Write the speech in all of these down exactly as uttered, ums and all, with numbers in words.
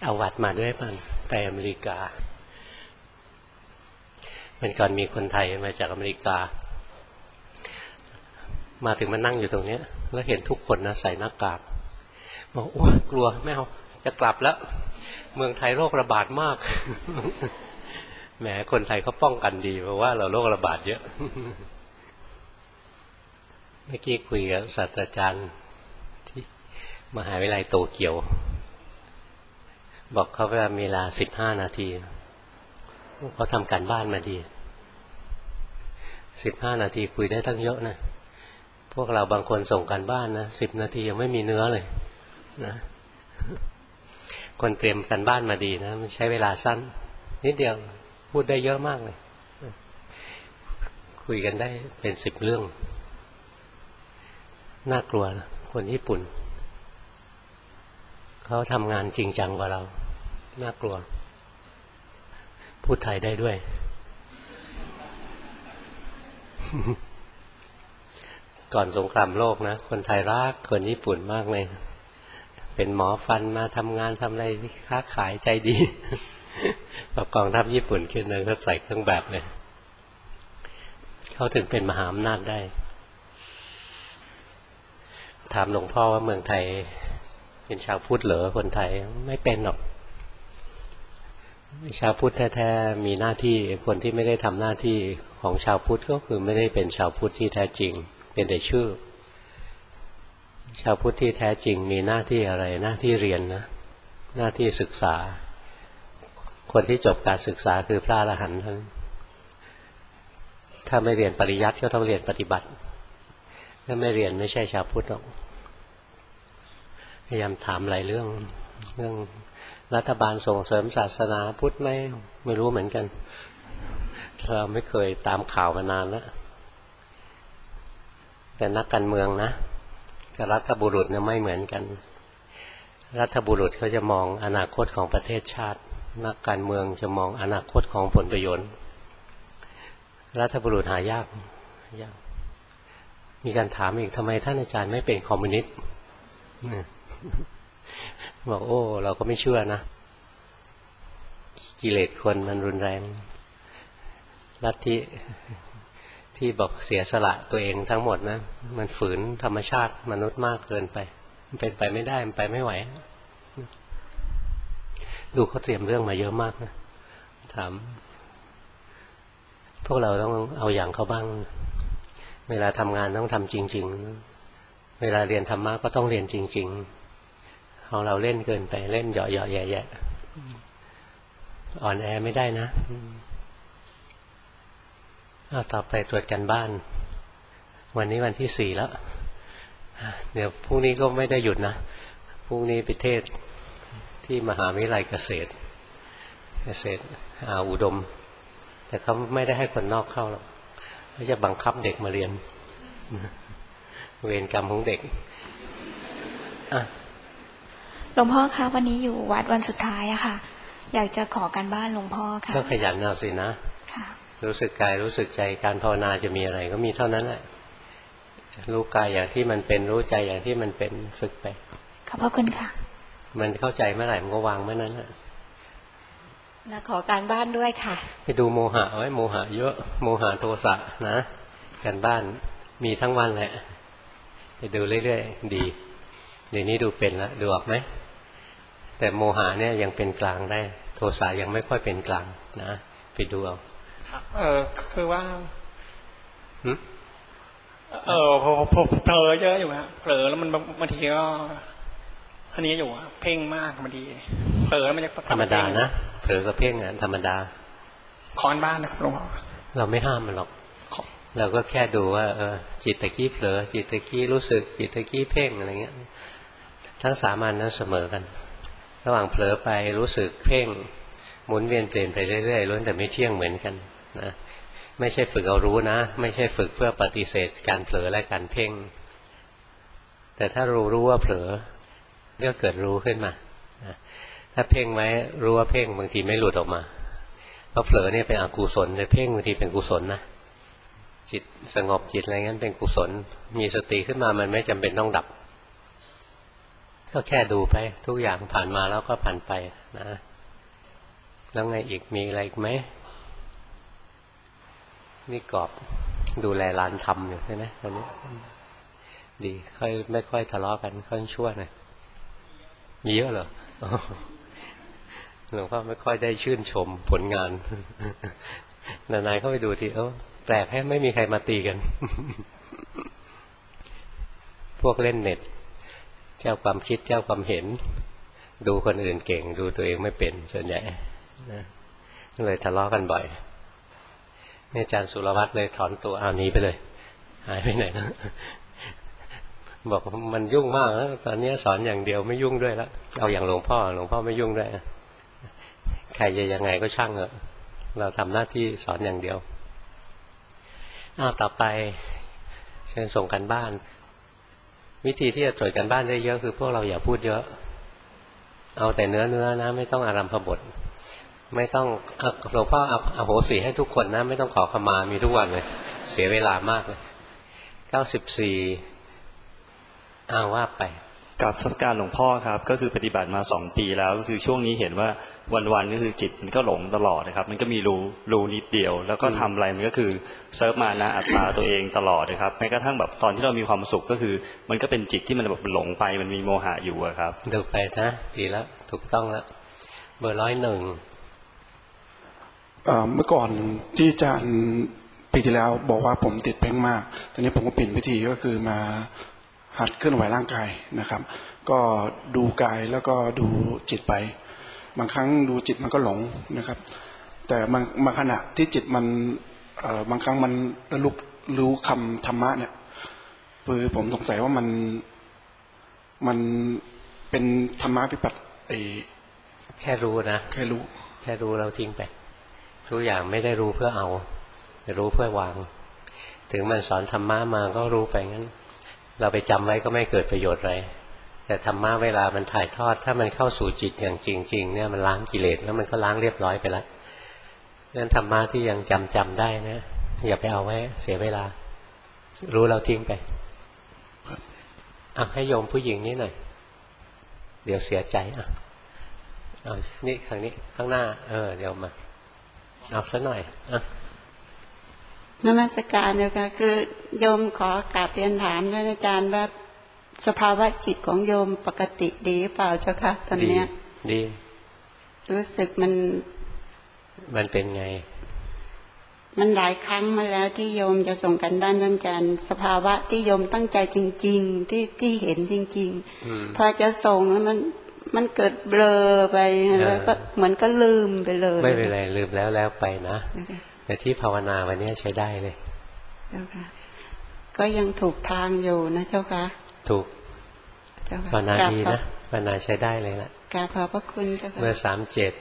เอาวัดมาด้วยป่ะไปอเมริกามันก่อนมีคนไทยมาจากอเมริกามาถึงมานั่งอยู่ตรงนี้แล้วเห็นทุกคนนะใส่หน้ากากบอกโอ้กลัวไม่เอาจะกลับแล้วเมืองไทยโรคระบาดมากแหมคนไทยเขาป้องกันดีเพราะว่าเราโรคระบาดเยอะเมื่อกี้คุยกับศาสตราจารย์ที่มหาวิทยาลัยโตเกียวบอกเขาว่ามีเวลาสิบห้านาทีเขาทำการบ้านมาดีสิบห้านาทีคุยได้ตั้งเยอะนะพวกเราบางคนส่งการบ้านนะสิบนาทียังไม่มีเนื้อเลยนะคนเตรียมการบ้านมาดีนะมันใช้เวลาสั้นนิดเดียวพูดได้เยอะมากเลยคุยกันได้เป็นสิบเรื่องน่ากลัวนะคนญี่ปุ่นเขาทำงานจริงจังกว่าเราน่ากลัวพูดไทยได้ด้วยก่อนสงครามโลกนะคนไทยรักคนญี่ปุ่นมากเลยเป็นหมอฟันมาทำงานทำอะไรค้าขายใจดีพอกองทัพญี่ปุ่นขึ้นเลยก็ใส่เครื่องแบบเลยเขาถึงเป็นมหาอำนาจได้ถามหลวงพ่อว่าเมืองไทยเป็นชาวพุทธเหรอคนไทยไม่เป็นหรอกชาวพุทธแท้ๆมีหน้าที่คนที่ไม่ได้ทำหน้าที่ของชาวพุทธก็คือไม่ได้เป็นชาวพุทธที่แท้จริงเป็นแต่ชื่อชาวพุทธที่แท้จริงมีหน้าที่อะไรหน้าที่เรียนนะหน้าที่ศึกษาคนที่จบการศึกษาคือพระอรหันต์ท่านถ้าไม่เรียนปริยัติก็ต้องเรียนปฏิบัติถ้าไม่เรียนไม่ใช่ชาวพุทธหรอกพยายามถามหลายเรื่องเรื่องรัฐบาลส่งเสริมศาสนาพุทธไหมไม่รู้เหมือนกันเราไม่เคยตามข่าวมานานแล้วแต่นักการเมืองนะกับรัฐบุรุษเนี่ยไม่เหมือนกันรัฐบุรุษเขาจะมองอนาคตของประเทศชาตินักการเมืองจะมองอนาคตของผลประโยชน์รัฐบุรุษหายากยากมีการถามอีกทำไมท่านอาจารย์ไม่เป็นคอมมิวนิสต์บอกโอ้เราก็ไม่เชื่อนะกิเลสคนมันรุนแรงลัทธิที่บอกเสียสละตัวเองทั้งหมดนะมันฝืนธรรมชาติมนุษย์มากเกินไปมันเป็นไปไม่ได้มันไปไม่ไหวดูเขาเตรียมเรื่องมาเยอะมากนะถามพวกเราต้องเอาอย่างเขาบ้างเวลาทำงานต้องทำจริงๆเวลาเรียนธรรมะก็ต้องเรียนจริงๆของเราเล่นเกินไปเล่นเหยาะเหยาะแย่แย่อ่อนแอไม่ได้นะเอาต่อไปตรวจกันบ้านวันนี้วันที่สี่แล้วเดี๋ยวพรุ่งนี้ก็ไม่ได้หยุดนะพรุ่งนี้ไปเทศที่มหาวิทยาลัยเกษตรเกษตรอาอุดมแต่เขาไม่ได้ให้คนนอกเข้าหรอกเขาจะบังคับเด็กมาเรียนเวรกรรมของเด็กหลวงพ่อคะวันนี้อยู่วัดวันสุดท้ายอะค่ะอยากจะขอการบ้านหลวงพ่อค่ะก็ขยันเอาสินะรู้สึกกายรู้สึกใจการภาวนาจะมีอะไรก็มีเท่านั้นแหละรู้กายอย่างที่มันเป็นรู้ใจอย่างที่มันเป็นฝึกไปขอบพระคุณค่ะมันเข้าใจเมื่อไหร่มันก็วางเมื่อนั้นแหละนะขอการบ้านด้วยค่ะไปดูโมหะไว้โมหะเยอะโมหะโทสะนะการบ้านมีทั้งวันแหละไปดูเรื่อยๆดีเดี๋ยวนี้ดูเป็นแล้วดูออกไหมแต่โมหะเนี่ยยังเป็นกลางได้โทสะยังไม่ค่อยเป็นกลางนะไปดูเอาเออคือว่าเออพอพอเผลอเยอะอยู่ฮะเผลอแล้วมันบางทีก็อันนี้อยู่เพ่งมากบางทีเผลอแล้วมันจะธรรมดานะเผลอกับเพ่งอ่ะธรรมดาคอนบ้านนะครับหลวงพ่อเราไม่ห้ามมันหรอกเราก็แค่ดูว่าเออจิตตะกี้เผลอจิตตะกี้รู้สึกจิตตะกี้เพ่งอะไรเงี้ยทั้งสามอันนั้นเสมอกันระหว่างเผลอไปรู้สึกเพ่งหมุนเวียนเปลี่ยนไปเรื่อยๆล้วนแต่ไม่เที่ยงเหมือนกันนะไม่ใช่ฝึกเอารู้นะไม่ใช่ฝึกเพื่อปฏิเสธการเผลอและการเพ่งแต่ถ้ารู้รู้ว่าเผลอก็เกิดรู้ขึ้นมาถ้าเพ่งไว้รู้ว่าเพ่งบางทีไม่หลุดออกมาเพราะเผลอเนี่ยเป็นอกุศลแต่เพ่งบางทีเป็นกุศลนะจิตสงบจิตอะไรงั้นเป็นกุศลมีสติขึ้นมามันไม่จำเป็นต้องดับก็แค่ดูไปทุกอย่างผ่านมาแล้วก็ผ่านไปนะแล้วไงอีกมีอะไรอีกไหมนี่กอบดูแลลานธรรมอยู่ใช่ไหมตอนนี้ดีค่อยไม่ค่อยทะเลาะกันค่อยชั่วหน่อยมีเยอะเหรอหลวงพ่อไม่ค่อยได้ชื่นชมผลงานนานๆเข้าไปดูทีเออแปลกแค่ไม่มีใครมาตีกันพวกเล่นเน็ตเจ้าความคิดเจ้าความเห็นดูคนอื่นเก่งดูตัวเองไม่เป็นส่วนใหญ่นะเลยทะเลาะกันบ่อยนี่อาจารย์สุรวัตรเลยถอนตัวเอาหนีไปเลยหายไปไหนนะบอกมันยุ่งมากแล้วตอนนี้สอนอย่างเดียวไม่ยุ่งด้วยแล้วเอาอย่างหลวงพ่อหลวงพ่อไม่ยุ่งด้วยใครจะยังไงก็ช่างเถอะเราทำหน้าที่สอนอย่างเดียวอ้าวต่อไปเชิญส่งกันบ้านวิธีที่จะตรวจกันบ้านได้เยอะคือพวกเราอย่าพูดเยอะเอาแต่เนื้อเนื้อนะไม่ต้องอารัมภบทไม่ต้องหลวงพ่ออโหสิให้ทุกคนนะไม่ต้องขอขมามีทุกวันเลยเสียเวลามากเลยเก้าสิบสี่อ้าวว่าไปกับสักการหลวงพ่อครับก็คือปฏิบัติมาสองปีแล้วก็คือช่วงนี้เห็นว่าวันๆก็คือจิตมันก็หลงตลอดนะครับมันก็มีรูรูนิดเดียวแล้วก็ทำอะไรมันก็คือเซิร์ฟมานะอัตตาตัวเองตลอดนะครับแม้กระทั่งแบบตอนที่เรามีความสุขก็คือมันก็เป็นจิตที่มันแบบหลงไปมันมีโมหะอยู่ครับดูไปนะดีแล้วถูกต้องแล้วเบอร์ร้อยหนึ่งเมื่อก่อนที่อาจารย์ปีที่แล้วบอกว่าผมติดเพ่งมากตอนนี้ผมก็เปลี่ยนวิธีก็คือมาหัดเคลื่อนไหวร่างกายนะครับก็ดูกายแล้วก็ดูจิตไปบางครั้งดูจิตมันก็หลงนะครับแต่บางบางขณะที่จิตมันบางครั้งมันระลึกรู้คำธรรมะเนี่ยคือผมสงสัยว่ามันมันเป็นธรรมะวิปัสสนาแค่รู้นะแค่รู้แค่รู้เราทิ้งไปทุกอย่างไม่ได้รู้เพื่อเอาแต่รู้เพื่อวางถึงมันสอนธรรมะมาก็รู้ไปงั้นเราไปจำไว้ก็ไม่เกิดประโยชน์อะไรแต่ธรรมะเวลามันถ่ายทอดถ้ามันเข้าสู่จิตอย่างจริงๆเนี่ยมันล้างกิเลสแล้วมันก็ล้างเรียบร้อยไปแล้วงั้นธรรมะที่ยังจำจำได้นะอย่าไปเอาไว้เสียเวลารู้เราทิ้งไปอ่ะให้โยมผู้หญิงนี่หน่อยเดี๋ยวเสียใจอ่ะเอานี่ข้างนี้ข้างหน้าเออเดี๋ยวมาเอาซะหน่อยอ่ะนมัสการเจ้าค่ะคือโยมขอกราบเรียนถามท่านอาจารย์ว่าสภาวะจิตของโยมปกติดีเปล่าเจ้าค่ะตอนเนี้ยดีรู้สึกมันมันเป็นไงมันหลายครั้งมาแล้วที่โยมจะส่งกันบ้านท่านอาจารย์สภาวะที่โยมตั้งใจจริงๆที่ที่เห็นจริงๆพอจะส่งแล้วมันมันเกิดเบลอไปแล้วก็เหมือนก็ลืมไปเลยไม่เป็นไรลืมแล้วแล้วไปนะแต่ที่ภาวนาวันนี้ใช้ได้เลยเจ้าค่ะก็ยังถูกทางอยู่นะเจ้าค่ะถูกภาวนาดีนะภาวนาใช้ได้เลยละกราบขอบพระคุณเจ้าค่ะเมื่อสามเจ็ด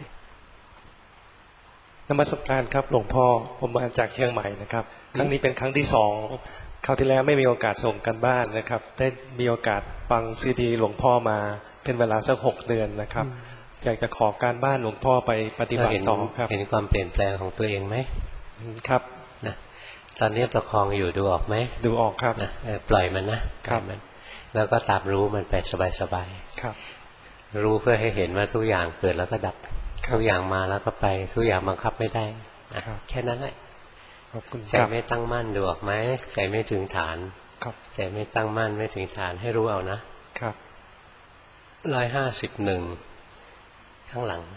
นมัสการครับหลวงพ่อผมมาจากเชียงใหม่นะครับครั้งนี้เป็นครั้งที่สองคราวที่แล้วไม่มีโอกาสส่งกันบ้านนะครับได้มีโอกาสฟังซีดีหลวงพ่อมาเป็นเวลาสักหกเดือนนะครับอยากจะขอการบ้านหลวงพ่อไปปฏิบัติต่อครับเห็นความเปลี่ยนแปลงของตัวเองไหมครับนะตอนนี้ประคองอยู่ดูออกไหมดูออกครับนะปล่อยมันนะครับมันแล้วก็ตามรู้มันไปสบายๆครับรู้เพื่อให้เห็นว่าทุกอย่างเกิดแล้วก็ดับทุกอย่างมาแล้วก็ไปทุกอย่างบังคับไม่ได้นะแค่นั้นแหละใจไม่ตั้งมั่นดูออกไหมใจไม่ถึงฐานใจไม่ตั้งมั่นไม่ถึงฐานให้รู้เอานะครับร้อยห้าสิบหนึ่งข้างหลัง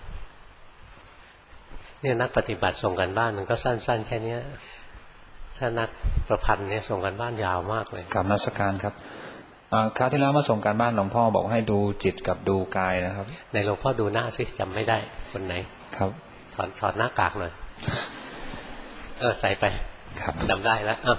เนี่ยนักปฏิบัติส่งกันบ้านมันก็สั้นๆแค่นี้ถ้านักประพันธ์เนี่ยส่งกันบ้านยาวมากเลยกราบนมัสการครับคราวที่แล้วมาส่งการบ้านหลวงพ่อบอกให้ดูจิตกับดูกายนะครับในหลวงพ่อดูหน้าสิจำไม่ได้คนไหนครับถอดถอดหน้ากากหน่อยเออใส่ไปครับจำได้แล้วอ่ะ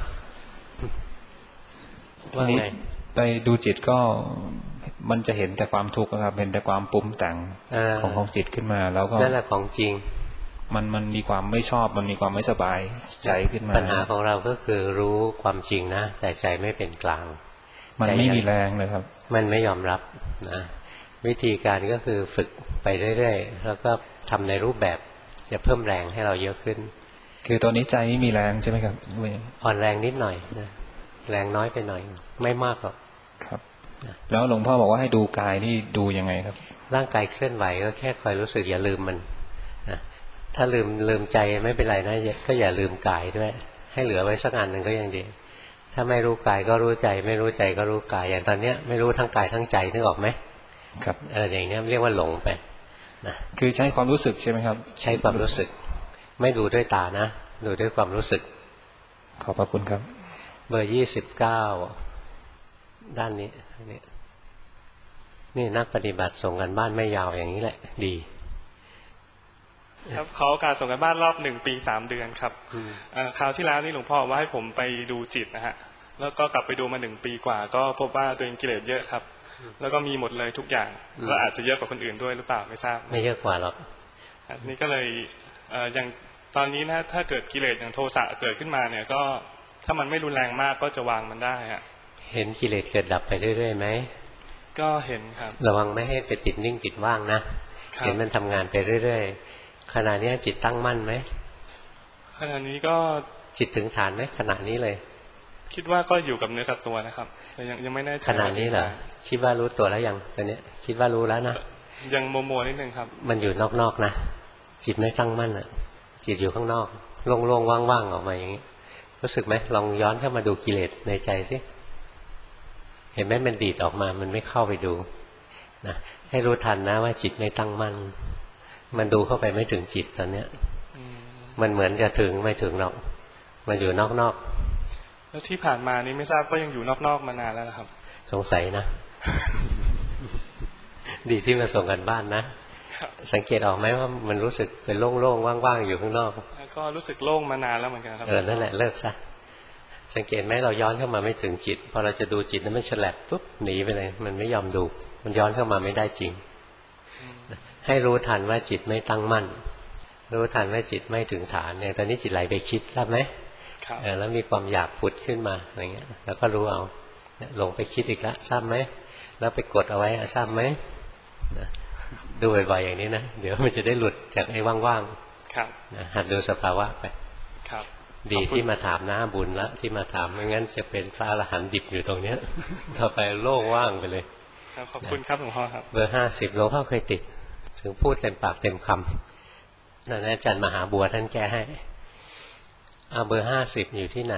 ว่าไงไปดูจิตก็มันจะเห็นแต่ความทุกข์ครับเห็นแต่ความปรุงแต่งของของจิตขึ้นมาแล้วก็นั่นแหละของจริงมันมันมีความไม่ชอบมันมีความไม่สบายใจขึ้นมาปัญหาของเราก็คือรู้ความจริงนะแต่ใจไม่เป็นกลางมันไม่มีแรงเลยครับมันไม่ยอมรับนะวิธีการก็คือฝึกไปเรื่อยๆแล้วก็ทำในรูปแบบจะเพิ่มแรงให้เราเยอะขึ้นคือตอนนี้ใจไม่มีแรงใช่ไหมครับอ่อนแรงนิดหน่อยนะแรงน้อยไปหน่อยไม่มากหรอกครับแล้วหลวงพ่อบอกว่าให้ดูกายนี่ดูยังไงครับร่างกายเคลื่อนไหวก็แค่คอยรู้สึกอย่าลืมมันนะถ้าลืมลืมใจไม่เป็นไรนะก็อย่าลืมกายด้วยให้เหลือไว้สักอันหนึ่งก็ยังดีถ้าไม่รู้กายก็รู้ใจไม่รู้ใจก็รู้กายอย่างตอนเนี้ยไม่รู้ทั้งกายทั้งใจนึกออกไหมครับเอออย่างนี้เรียกว่าหลงไปนะคือใช้ความรู้สึกใช่ไหมครับใช้ความรู้สึกไม่ดูด้วยตานะดูด้วยความรู้สึกขอบพระคุณครับเบอร์ยี่สิบเก้าด้านนี้นี่นี่นักปฏิบัติส่งกันบ้านไม่ยาวอย่างนี้แหละดีครับขอโอกาสส่งกันบ้านรอบหนึ่งปีสามเดือนครับคราวที่แล้วนี่หลวงพ่อว่าให้ผมไปดูจิตนะฮะแล้วก็กลับไปดูมาหนึ่งปีกว่าก็พบว่าตัวเองกิเลสเยอะครับแล้วก็มีหมดเลยทุกอย่างแล้วอาจจะเยอะกว่าคนอื่นด้วยหรือเปล่าไม่ทราบไม่เยอะกว่าหรอกนี่ก็เลยอย่างตอนนี้นะถ้าเกิดกิเลสอย่างโทสะเกิดขึ้นมาเนี่ยก็ถ้ามันไม่รุนแรงมากก็จะวางมันได้ฮะเห็นกิเลสเกิดดับไปเรื่อยๆไหมก็เห็นครับระวังไม่ให้ไปติดนิ่งติดว่างนะเห็นมันทำงานไปเรื่อยๆขณะนี้จิตตั้งมั่นไหมขณะนี้ก็จิตถึงฐานไหมขณะนี้เลยคิดว่าก็อยู่กับเนื้อกับตัวนะครับแต่ยังยังไม่แน่ใจขณะนี้เหรอคิดว่ารู้ตัวแล้วยังตอนนี้คิดว่ารู้แล้วนะยังโมโมนิดนึงครับมันอยู่นอกๆนะจิตไม่ตั้งมั่นอ่ะจิตอยู่ข้างนอกโล่งๆว่างๆออกมาอย่างนี้รู้สึกไหมลองย้อนเข้ามาดูกิเลสในใจสิเห็นไหมมันดีดออกมามันไม่เข้าไปดูนะให้รู้ทันนะว่าจิตไม่ตั้งมั่นมันดูเข้าไปไม่ถึงจิตตอนเนี้ยมันเหมือนจะถึงไม่ถึงหรอกมันอยู่นอกๆแล้วที่ผ่านมานี่ไม่ทราบก็ยังอยู่นอกๆมานานแล้วนะครับสงสัยนะ ดีที่มาส่งกันบ้านนะสังเกตออกไหมว่ามันรู้สึกเป็นโล่งๆว่างๆอยู่ข้างนอกก็รู้สึกโล่งมานานแล้วเหมือนกันครับเออนั่นแหละเลิกซะสังเกตไหมเราย้อนเข้ามาไม่ถึงจิตพอเราจะดูจิตนั้นมันฉลับปุ๊บหนีไปเลยมันไม่ยอมดูมันย้อนเข้ามาไม่ได้จริงให้รู้ทันว่าจิตไม่ตั้งมั่นรู้ทันว่าจิตไม่ถึงฐานเนี่ยตอนนี้จิตไหลไปคิดทราบไหมเออแล้วมีความอยากผุดขึ้นมาอะไรเงี้ยแล้วก็รู้เอาหลงไปคิดอีกแล้วทราบไหมแล้วไปกดเอาไว้ทราบไหมดูบ่อยๆอย่างนี้นะเดี๋ยวมันจะได้หลุดจากไอ้ว่างๆหัดดูสภาวะไปดีที่มาถามนะบุญละที่มาถามไม่งั้นจะเป็นพระอรหันต์ดิบอยู่ตรงเนี้ยต่อไปโล่งว่างไปเลยขอบคุณครับหลวงพ่อครับเบอร์ห้าสิบหลวงพ่อเคยติดถึงพูดเต็มปากเต็มคำนั่นอาจารย์มหาบัวท่านแก้ให้เอาเบอร์ห้าสิบอยู่ที่ไหน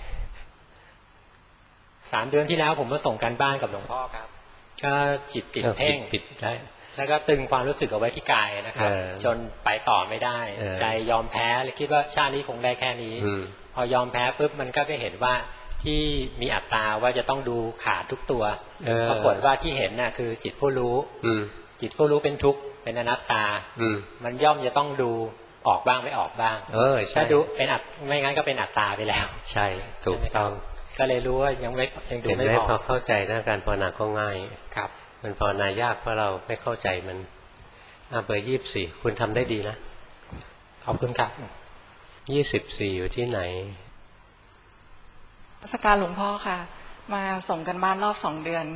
สามเดือนที่แล้วผมมาส่งการบ้านกับหลวงพ่อครับก็จิตติดเพ่งปิดได้แล้วก็ตึงความรู้สึกเอาไว้ที่กายนะครับจนไปต่อไม่ได้ใจยอมแพ้เลยคิดว่าชาตินี้คงได้แค่นี้พอยอมแพ้ปุ๊บมันก็ไปเห็นว่าที่มีอัตตาว่าจะต้องดูขาดทุกตัวปรากฏว่าที่เห็นน่ะคือจิตผู้รู้จิตผู้รู้เป็นทุกข์เป็นอนัตตามันย่อมจะต้องดูออกบ้างไม่ออกบ้างถ้าดูเป็นอัตไม่งั้นก็เป็นอัตตาไปแล้วใช่ถูกต้องก็เลยรู้ว่ายังไม่ยังดูไม่ออกพอเข้าใจนะการภาวนาก็ง่ายครับมันภาวนายากเพราะเราไม่เข้าใจมันอ่ะเบอร์ยี่สิบสี่คุณทำได้ดีนะขอบคุณครับยี่สิบสี่อยู่ที่ไหนสักการหลวงพ่อค่ะมาส่งกันบ้านรอบสองเดือน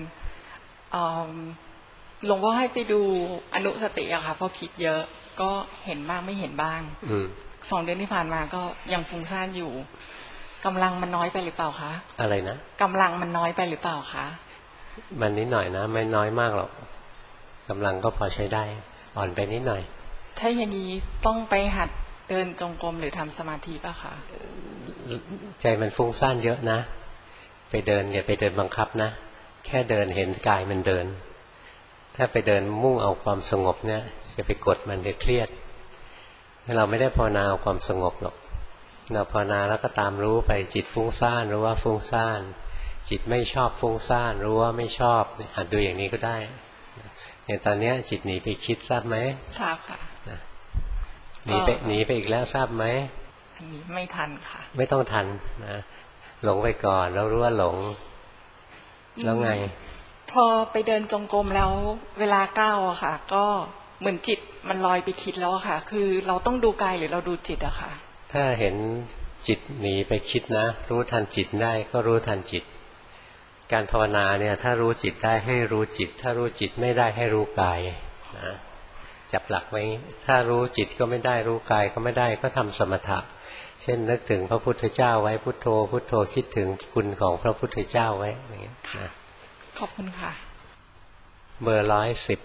หลวงพ่อให้ไปดูอนุสติอะค่ะเพราะคิดเยอะก็เห็นบ้างไม่เห็นบ้างสองเดือนที่ผ่านมาก็ยังฟุ้งซ่านอยู่กำลังมันน้อยไปหรือเปล่าคะอะไรนะกำลังมันน้อยไปหรือเปล่าคะมันนิดหน่อยนะไม่น้อยมากหรอกกำลังก็พอใช้ได้อ่อนไปนิดหน่อยถ้าอย่างนี้ต้องไปหัดเดินจงกรมหรือทำสมาธิป่ะคะใจมันฟุ้งซ่านเยอะนะไปเดินอย่าไปเดินบังคับนะแค่เดินเห็นกายมันเดินถ้าไปเดินมุ่งเอาความสงบเนี่ยจะไปกดมันจะเครียดเราไม่ได้ภาวนาเอาความสงบหรอกเราภาวนาแล้วก็ตามรู้ไปจิตฟุ้งซ่านรู้ว่าฟุ้งซ่านจิตไม่ชอบฟุ้งซ่านรู้ว่าไม่ชอบหัดดูอย่างนี้ก็ได้อย่างตอนนี้จิตหนีไปคิดทราบไหมทราบค่ะหนีไปหนีไปอีกแล้วทราบไหมอันนี้ไม่ทันค่ะไม่ต้องทันนะหลงไปก่อนแล้วรู้ว่าหลงแล้วไงพอไปเดินจงกรมแล้วเวลาก้าวอะค่ะก็เหมือนจิตมันลอยไปคิดแล้วอะค่ะคือเราต้องดูกายหรือเราดูจิตอะค่ะถ้าเห็นจิตหนีไปคิดนะรู้ทันจิตได้ก็รู้ทันจิตการภาวนาเนี่ยถ้ารู้จิตได้ให้รู้จิตถ้ารู้จิตไม่ได้ให้รู้กายนะจับหลักไว้ถ้ารู้จิตก็ไม่ได้รู้กายก็ไม่ได้ก็ทำสมถะเช่นนึกถึงพระพุทธเจ้าไว้พุทโธพุทโธคิดถึงคุณของพระพุทธเจ้าไว้อย่างเงี้ยนะขอบคุณค่ะเบอร์ร้อยสิบ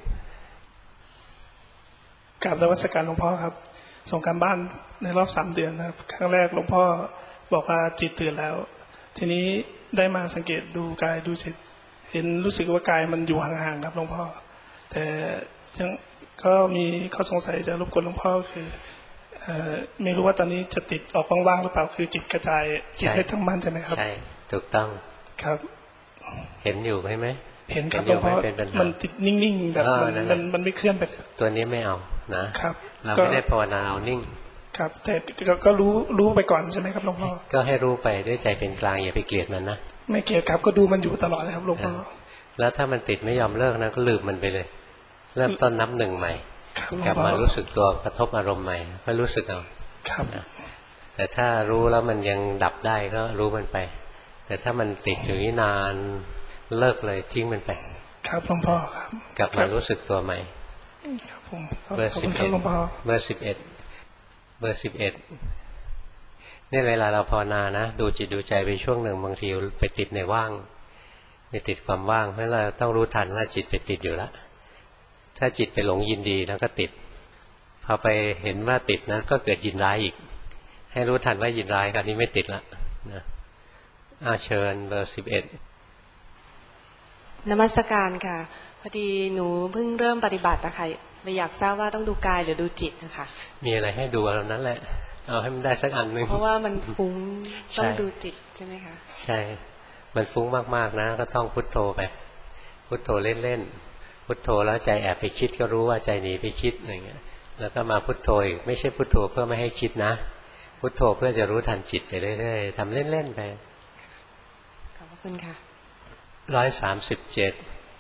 กราบนมัสการหลวงพ่อครับส่งการบ้านในรอบสามเดือนนะครับครั้งแรกหลวงพ่อบอกว่าจิตตื่นแล้ว ทีนี้ได้มาสังเกตดูกายดูจิตเห็นรู้สึกว่ากายมันอยู่ห่างๆครับหลวงพ่อแต่ยังก็มีข้อสงสัยจะรบกวนหลวงพ่อคือไม่รู้ว่าตอนนี้จะติดออกว่างๆหรือเปล่าคือจิตกระจายจิตไม่ตั้งมั่นใช่ไหมครับใช่ถูกต้องครับเห็นอยู่ไหมเห็นครับหลวงพ่อมันติดนิ่งๆแบบมันมันไม่เคลื่อนไปตัวนี้ไม่เอานะครับเราไม่ได้ภาวนาเอานิ่งครับแต่ก็รู้รู้ไปก่อนใช่ไหมครับหลวงพ่อก็ให้รู้ไปด้วยใจเป็นกลางอย่าไปเกลียดมันนะไม่เกลียดครับก็ดูมันอยู่ตลอดเลยครับหลวงพ่อแล้วถ้ามันติดไม่ยอมเลิกนะก็ลืมมันไปเลยเริ่มต้นนับหนึ่งใหม่กลับมารู้สึกตัวกระทบอารมณ์ใหม่ก็รู้สึกเอาครับแต่ถ้ารู้แล้วมันยังดับได้ก็รู้มันไปแต่ถ้ามันติดอยู่นี่นานเลิกเลยทิ้งมันไปครับหลวงพ่อครับกลับมารู้สึกตัวใหม่ครับผมเบอร์สิบเอ็ดเบอร์สิบเอ็ดเบอร์สิบเอ็ดเนี่ยเวลาเราภาวนานะดูจิตดูใจไปช่วงหนึ่งบางทีไปติดในว่างไปติดความว่างเพราะเราต้องรู้ทันว่าจิตไปติดอยู่แล้วถ้าจิตไปหลงยินดีแล้วก็ติดพอไปเห็นว่าติดนั้นก็เกิดยินร้ายอีกให้รู้ทันว่ายินร้ายคราวนี้ไม่ติดละนะอาเชิญเบอร์สิบเอ็ดนมัสการค่ะพอดีหนูเพิ่งเริ่มปฏิบัตินะคะเลยอยากทราบว่าต้องดูกายหรือดูจิตนะคะมีอะไรให้ดูเอานั้นแหละเอาให้มันได้สักอันหนึ่งเพราะว่ามันฟุ้งต้องดูจิตใช่ไหมคะใช่มันฟุ้งมากๆนะก็ต้องพุทโธไปพุทโธเล่นๆพุทโธแล้วใจแอบไปคิดก็รู้ว่าใจหนีไปคิดอะไรเงี้ยแล้วก็มาพุทโธอีกไม่ใช่พุทโธเพื่อไม่ให้คิดนะพุทโธเพื่อจะรู้ทันจิตไปเรื่อยๆทำเล่นๆไปขอบคุณค่ะร้อยสามสิบเจ็ด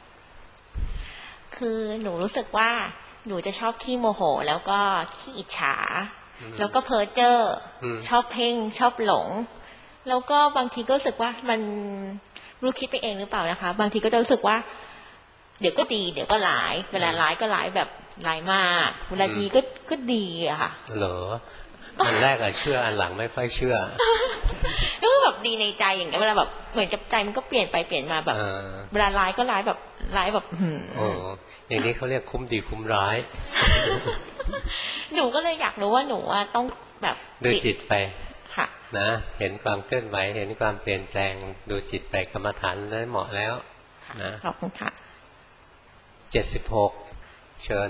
คือหนูรู้สึกว่าหนูจะชอบขี้โมโหแล้วก็ขี้อิจฉาแล้วก็เพ้อเจ้อชอบเพ่งชอบหลงแล้วก็บางทีก็รู้สึกว่ามันรู้คิดไปเองหรือเปล่านะคะบางทีก็จะรู้สึกว่าเดี๋ยวก็ดีเดี๋ยวก็ร้ายเวลาร้ายก็ร้ายแบบร้ายมากเวลาดีก็ก็ดีอะค่ะเหรออันแรกอะเชื่ออันหลังไม่ค่อยเชื่อแล้วก็แบบดีในใจอย่างเงี้ยเวลาแบบเหมือนใจมันก็เปลี่ยนไปเปลี่ยนมาแบบเวลาร้ายก็ร้ายแบบร้ายแบบโอ้อย่างนี้เขาเรียกคุ้มดีคุ้มร้ายหนูก็เลยอยากรู้ว่าหนูว่าต้องแบบดูจิตไปค่ะนะเห็นความเคลื่อนไหวเห็นความเปลี่ยนแปลงดูจิตไปกรรมฐานนั้นเหมาะแล้วนะขอบคุณค่ะเจ็ดสิบหกเชิญ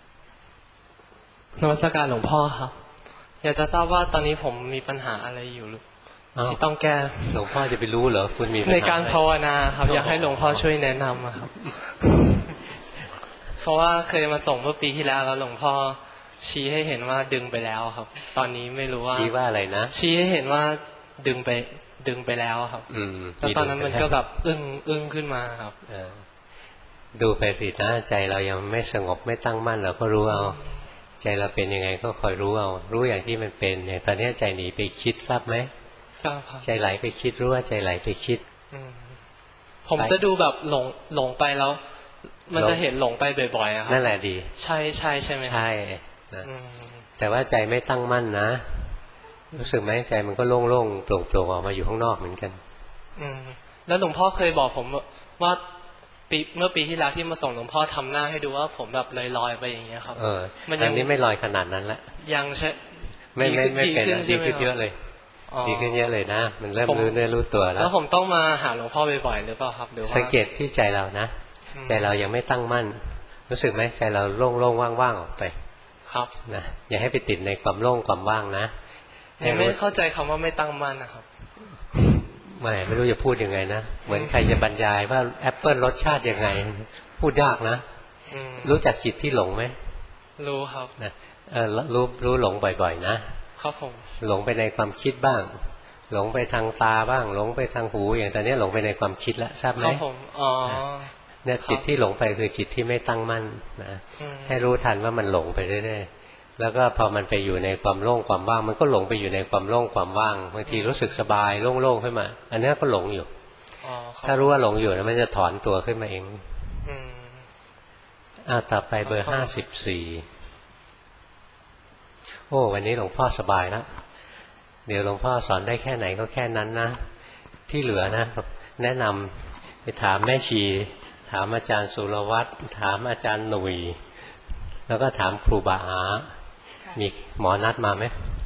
นมัสการหลวงพ่อครับอยากจะทราบว่าตอนนี้ผมมีปัญหาอะไรอยู่ที่ต้องแก้หลวงพ่อจะไปรู้เหรอคุณมีปัญหาในการภาวนาครับอยากให้หลวงพ่อช่วยแนะนำครับเพราะว่าเคยมาส่งเมื่อปีที่แล้วแล้วหลวงพ่อชี้ให้เห็นว่าดึงไปแล้วครับตอนนี้ไม่รู้ว่าชี้ว่าอะไรนะชี้ให้เห็นว่าดึงไปดึงไปแล้วครับแล้วตอนนั้นมันก็แบบอึ้งอึ้งขึ้นมาครับดูไปสินะใจเรายังไม่สงบไม่ตั้งมั่นเราก็รู้เอาใจเราเป็นยังไงก็คอยรู้เอารู้อย่างที่มันเป็นอย่างตอนนี้ใจหนีไปคิดทราบไหมทราบครับใจไหลไปคิดรู้ว่าใจไหลไปคิดผมจะดูแบบหลงหลงไปแล้วมันจะเห็นหลงไปบ่อยๆครับนั่นแหละดีใช่ใช่ใช่ไหมใช่นะแต่ว่าใจไม่ตั้งมั่นนะรู้สึกไหมใจมันก็โล่งๆโปร่งๆออกมาอยู่ข้างนอกเหมือนกันอืมแล้วหลวงพ่อเคยบอกผมว่าปีเมื่อปีที่แล้วที่มาส่งหลวงพ่อทำหน้าให้ดูว่าผมแบบลอยๆไปอย่างเงี้ยครับเอออันนี้ไม่ลอยขนาดนั้นละยังใช่ไม่ไม่ไม่เป็นดีขึ้นเยอะเลยดีขึ้นเยอะเลยนะมันเริ่มรู้เนื้อรู้ตัวแล้วแล้วผมต้องมาหาหลวงพ่อบ่อยๆหรือเปล่าครับหรือว่าสังเกตที่ใจเรานะใจเรายังไม่ตั้งมั่นรู้สึกไหมใจเราโล่งๆว่างๆออกไปครับนะอย่าให้ไปติดในความโล่งความว่างนะยังไม่เข้าใจคำว่าไม่ตั้งมั่นนะครับไม่ไม่รู้จะพูดยังไงนะเหมือนใครจะบรรยายว่าแอปเปิลรสชาติยังไงพูดยากนะรู้จักจิตที่หลงไหมรู้ครับนะเออรู้รู้หลงบ่อยๆนะครับผมหลงไปในความคิดบ้างหลงไปทางตาบ้างหลงไปทางหูอย่างตอนนี้หลงไปในความคิดแล้วทราบไหมครับผมอ๋อเนี่ยจิตที่หลงไปคือจิตที่ไม่ตั้งมั่นนะให้รู้ทันว่ามันหลงไปเรื่อยๆแล้วก็พอมันไปอยู่ในความโล่งความว่างมันก็หลงไปอยู่ในความโล่งความว่างบางทีรู้สึกสบายโล่งๆขึ้นมาอันนี้ก็หลงอยู่ถ้ารู้ว่าหลงอยู่แล้วมันจะถอนตัวขึ้นมาเองอ่าต่อไปเบอร์ห้าสิบสี่โอ้วันนี้หลวงพ่อสบายแล้วเดี๋ยวหลวงพ่อสอนได้แค่ไหนก็แค่นั้นนะที่เหลือนะแนะนำไปถามแม่ชีถามอาจารย์สุรวัตรถามอาจารย์หนุ่ยแล้วก็ถามครูบาอามีหมอนัดมาไหม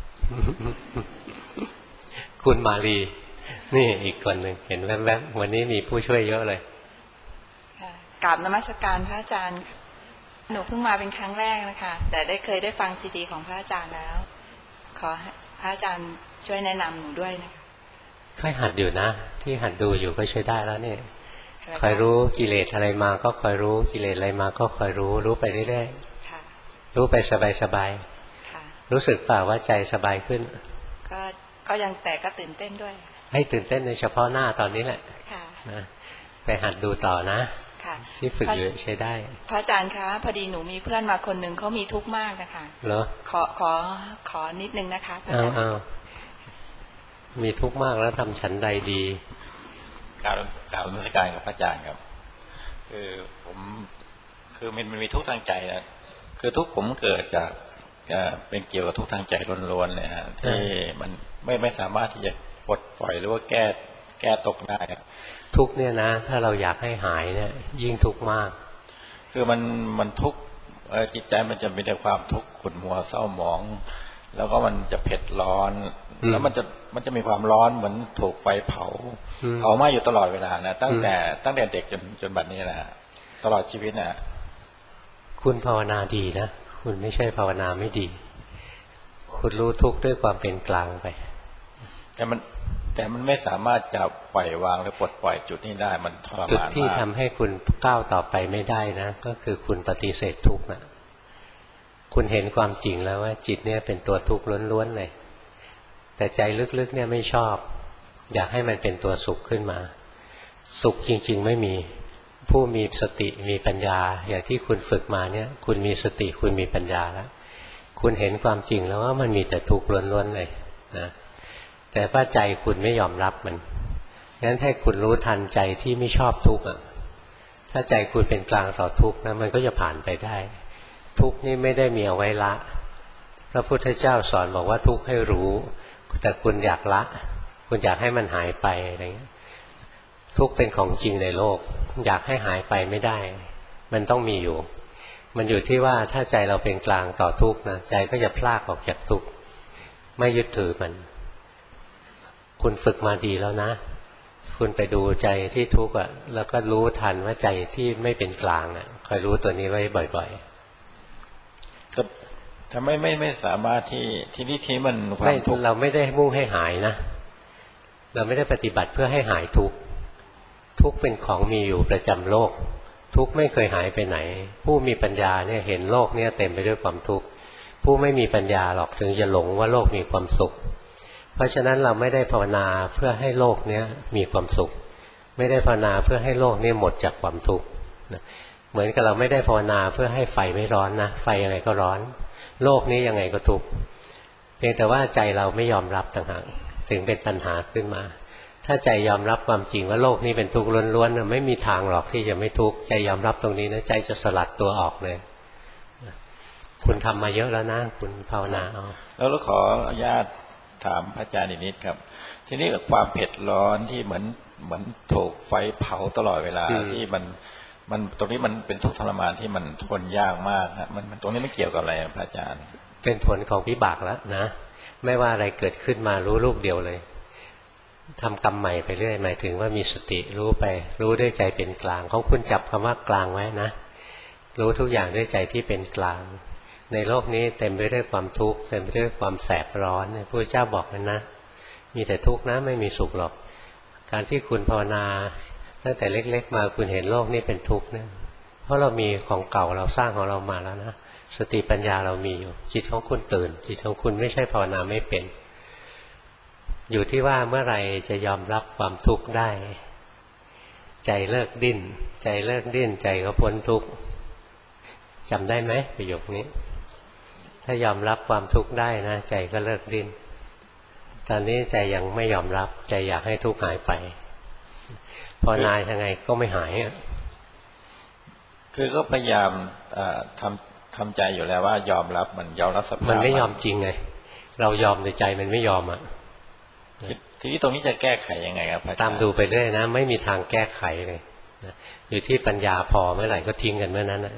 คุณมาลีนี่อีกคนหนึ่งเห็นแวบๆวันนี้มีผู้ช่วยเยอะเลยกราบนมัสการพระอาจารย์หนูเพิ่งมาเป็นครั้งแรกนะคะแต่ได้เคยได้ฟังซีดีของพระอาจารย์แล้วขอพระอาจารย์ช่วยแนะนำหนูด้วยนะคะค่อยหัดอยู่นะที่หัดดูอยู่ก็ใช้ได้แล้วเนี่ยคอยรู้กิเลสอะไรมาก็คอยรู้กิเลสอะไรมาก็คอยรู้รู้ไปเรื่อยๆรู้ไปสบายๆรู้สึกเปล่าว่าใจสบายขึ้นก็ก็ยังแต่ก็ตื่นเต้นด้วยให้ตื่นเต้นในเฉพาะหน้าตอนนี้แหละนะไปหัดดูต่อนะที่ฝึกอยู่ใช้ได้พระอาจารย์คะพอดีหนูมีเพื่อนมาคนหนึ่งเขามีทุกข์มากนะคะเหรอขอขอขอนิดนึงนะคะเอาเอามีทุกข์มากแล้วทำฉันใดดีกล่าวกล่าวนมัสการกับพระอาจารย์ครับคือผมคือมันมันมีทุกข์ทางใจนะคือทุกข์ผมเกิดจากเป็นเกี่ยวกับทุกข์ทางใจล้วนๆเลยฮะที่มันไม่ไม่สามารถที่จะปลดปล่อยหรือว่าแก้แก้ตกได้ทุกข์เนี่ยนะถ้าเราอยากให้หายเนี่ยยิ่งทุกข์มากคือมันมันทุกข์จิตใจมันจะมีแต่ความทุกข์ขุ่นมัวเศร้าหมองแล้วก็มันจะเผ็ดร้อนแล้วมันจะมันจะมีความร้อนเหมือนถูกไฟเผาเผาไหม้อยู่ตลอดเวลานะตั้งแต่ตั้งแต่เด็กจนจนบัดนี้นะตลอดชีวิตนะคุณภาวนาดีนะคุณไม่ใช่ภาวนาไม่ดีคุณรู้ทุกข์ด้วยความเป็นกลางไปแต่มันแต่มันไม่สามารถจะปล่อยวางหรือปลดปล่อยจุดนี้ได้มันทรมานมากจุดที่ทำให้คุณก้าวต่อไปไม่ได้นะก็คือคุณปฏิเสธทุกข์นะคุณเห็นความจริงแล้วว่าจิตเนี่ยเป็นตัวทุกข์ล้วนๆเลยแต่ใจลึกๆเนี่ยไม่ชอบอยากให้มันเป็นตัวสุขขึ้นมาสุขจริงๆไม่มีผู้มีสติมีปัญญาอย่างที่คุณฝึกมาเนี่ยคุณมีสติคุณมีปัญญาแล้วคุณเห็นความจริงแล้วว่ามันมีแต่ทุกข์ล้วนๆเลยนะแต่ว่าใจคุณไม่ยอมรับมันงั้นให้คุณรู้ทันใจที่ไม่ชอบทุกข์อ่ะถ้าใจคุณเป็นกลางต่อทุกข์นะมันก็จะผ่านไปได้ทุกข์นี่ไม่ได้มีเอาไว้ละพระพุทธเจ้าสอนบอกว่าทุกข์ให้รู้แต่คุณอยากละคุณอยากให้มันหายไปอะไรเงี้ยทุกข์เป็นของจริงในโลกอยากให้หายไปไม่ได้มันต้องมีอยู่มันอยู่ที่ว่าถ้าใจเราเป็นกลางต่อทุกข์นะใจก็จะพลากออกจากทุกข์ไม่ยึดถือมันคุณฝึกมาดีแล้วนะคุณไปดูใจที่ทุกข์อ่ะแล้วก็รู้ทันว่าใจที่ไม่เป็นกลางอ่ะคอยรู้ตัวนี้ไว้บ่อยๆก็ทำไมไม่ไม่สามารถที่ที่นี่ที่มันความทุกข์เราไม่ได้มุ่งให้หายนะเราไม่ได้ปฏิบัติเพื่อให้หายทุกข์ทุกข์เป็นของมีอยู่ประจำโลกทุกข์ไม่เคยหายไปไหนผู้มีปัญญาเนี่ยเห็นโลกเนี่ยเต็มไปด้วยความทุกข์ผู้ไม่มีปัญญาหรอกถึงจะหลงว่าโลกมีความสุขเพราะฉะนั้นเราไม่ได้ภาวนาเพื่อให้โลกเนี้ยมีความสุขไม่ได้ภาวนาเพื่อให้โลกนี้หมดจากความทุกข์เหมือนกับเราไม่ได้ภาวนาเพื่อให้ไฟไม่ร้อนนะไฟยังไงก็ร้อนโลกนี้ยังไงก็ทุกข์เพียงแต่ว่าใจเราไม่ยอมรับต่างหากถึงเป็นปัญหาขึ้นมาถ้าใจยอมรับความจริงว่าโลกนี้เป็นทุกข์ล้วนๆไม่มีทางหรอกที่จะไม่ทุกข์ใจยอมรับตรงนี้นะใจจะสลัดตัวออกเลยคุณทำมาเยอะแล้วนะคุณภาวนาเอาแล้วเราขออนุญาตถามพระอาจารย์อีกนิดครับทีนี้กับความเผ็ดร้อนที่เหมือนเหมือนถูกไฟเผาตลอดเวลาที่มันมันตรงนี้มันเป็นทุกข์ทรมานที่มันทนยากมากฮะมันตรงนี้ไม่เกี่ยวกับอะไรพระอาจารย์เป็นผลของวิบากแล้วนะไม่ว่าอะไรเกิดขึ้นมารู้ลูกเดียวเลยทำกรรมใหม่ไปเรื่อยหมายถึงว่ามีสติรู้ไปรู้ด้วยใจเป็นกลางของคุณจับคำว่ากลางไว้นะรู้ทุกอย่างด้วยใจที่เป็นกลางในโลกนี้เต็มไปด้วยความทุกข์เต็มไปด้วยความแสบร้อนพระพุทธเจ้าบอกเลยนะมีแต่ทุกข์นะไม่มีสุขหรอกการที่คุณภาวนาตั้งแต่เล็กๆมาคุณเห็นโลกนี้เป็นทุกข์เนี่ยเพราะเรามีของเก่าเราสร้างของเรามาแล้วนะสติปัญญาเรามีอยู่จิตของคุณตื่นจิตของคุณไม่ใช่ภาวนาไม่เป็นอยู่ที่ว่าเมื่อไหร่จะยอมรับความทุกข์ได้ใจเลิกดิ้นใจเลิกดิ้นใจก็พ้นทุกข์จำได้ไหมประโยคนี้ถ้ายอมรับความทุกข์ได้นะใจก็เลิกดิ้นตอนนี้ใจยังไม่ยอมรับใจอยากให้ทุกข์หายไปพอนายยังไงก็ไม่หายอ่ะคือก็พยายามทำทำใจอยู่แล้วว่ายอมรับมันยอมรับสภาพมันไม่ยอมจริงไงเรายอมในใจมันไม่ยอมอ่ะทีนี้ตรงนี้จะแก้ไขยังไงครับตามดูไปเรื่อยนะไม่มีทางแก้ไขเลยอยู่ที่ปัญญาพอเมื่อไหร่ก็ทิ้งกันเมื่อนั้นนะ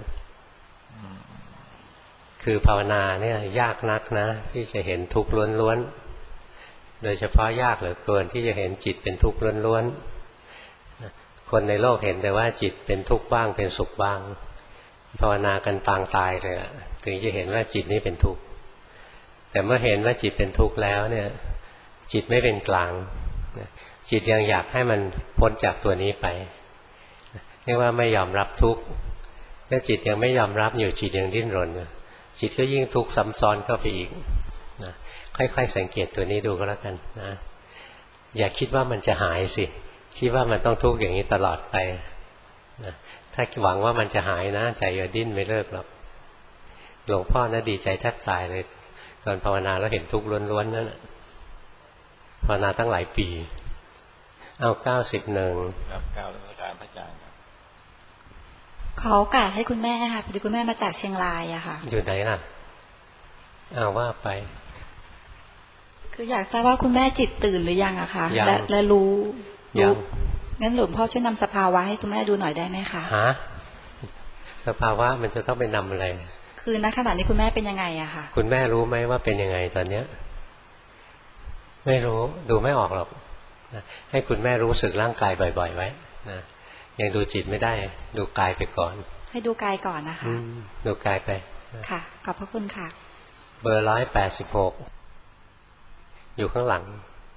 คือภาวนาเนี่ยยากนักนะที่จะเห็นทุกข์ล้วนๆโดยเฉพาะยากเหลือเกินที่จะเห็นจิตเป็นทุกข์ล้วนๆคนในโลกเห็นแต่ว่าจิตเป็นทุกข์บ้างเป็นสุขบ้างภาวนากันปางตายเลยถึงจะเห็นว่าจิตนี้เป็นทุกข์แต่เมื่อเห็นว่าจิตเป็นทุกข์แล้วเนี่ยจิตไม่เป็นกลางจิตยังอยากให้มันพ้นจากตัวนี้ไปเรียกว่าไม่ยอมรับทุกข์ถ้าจิตยังไม่ยอมรับอยู่จิตยังดิ้นรนจิตก็ยิ่งทุกข์ซ้ำซ้อนเข้าไปอีกนะค่อยๆสังเกตตัวนี้ดูก็แล้วกันนะอย่าคิดว่ามันจะหายสิคิดว่ามันต้องทุกข์อย่างนี้ตลอดไปนะถ้าหวังว่ามันจะหายนะใจจะดิ้นไม่เลิกหรอกหลวงพ่อนะดีใจแทบตายเลยตอนภาวนาแล้วเห็นทุกข์ล้วนๆนั่นภาวนาตั้งหลายปีเอาเก้าสิบหนึ่งครับเก้าราชการพระอาจารย์ครับขอโอกาสให้คุณแม่ค่ะพอดีคุณแม่มาจากเชียงรายอะค่ะอยู่ไหนล่ะเอาว่าไปคืออยากทราบว่าคุณแม่จิตตื่นหรือยังอะคะและและรู้รู้งั้นหลวงพ่อช่วยนำสภาวะให้คุณแม่ดูหน่อยได้ไหมคะฮะสภาวะมันจะต้องไปนำอะไรคือณขณะนี้คุณแม่เป็นยังไงอะค่ะคุณแม่รู้ไหมว่าเป็นยังไงตอนเนี้ยไม่รู้ดูไม่ออกหรอกนะให้คุณแม่รู้สึกร่างกายบ่อยๆไว้นะยังดูจิตไม่ได้ดูกายไปก่อนให้ดูกายก่อนนะคะดูกายไปค่ะขอบพระคุณค่ะเบอร์ร้อยแปดสิบหกอยู่ข้างหลัง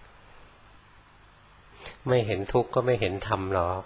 ไม่เห็นทุกข์ก็ไม่เห็นธรรมหรอก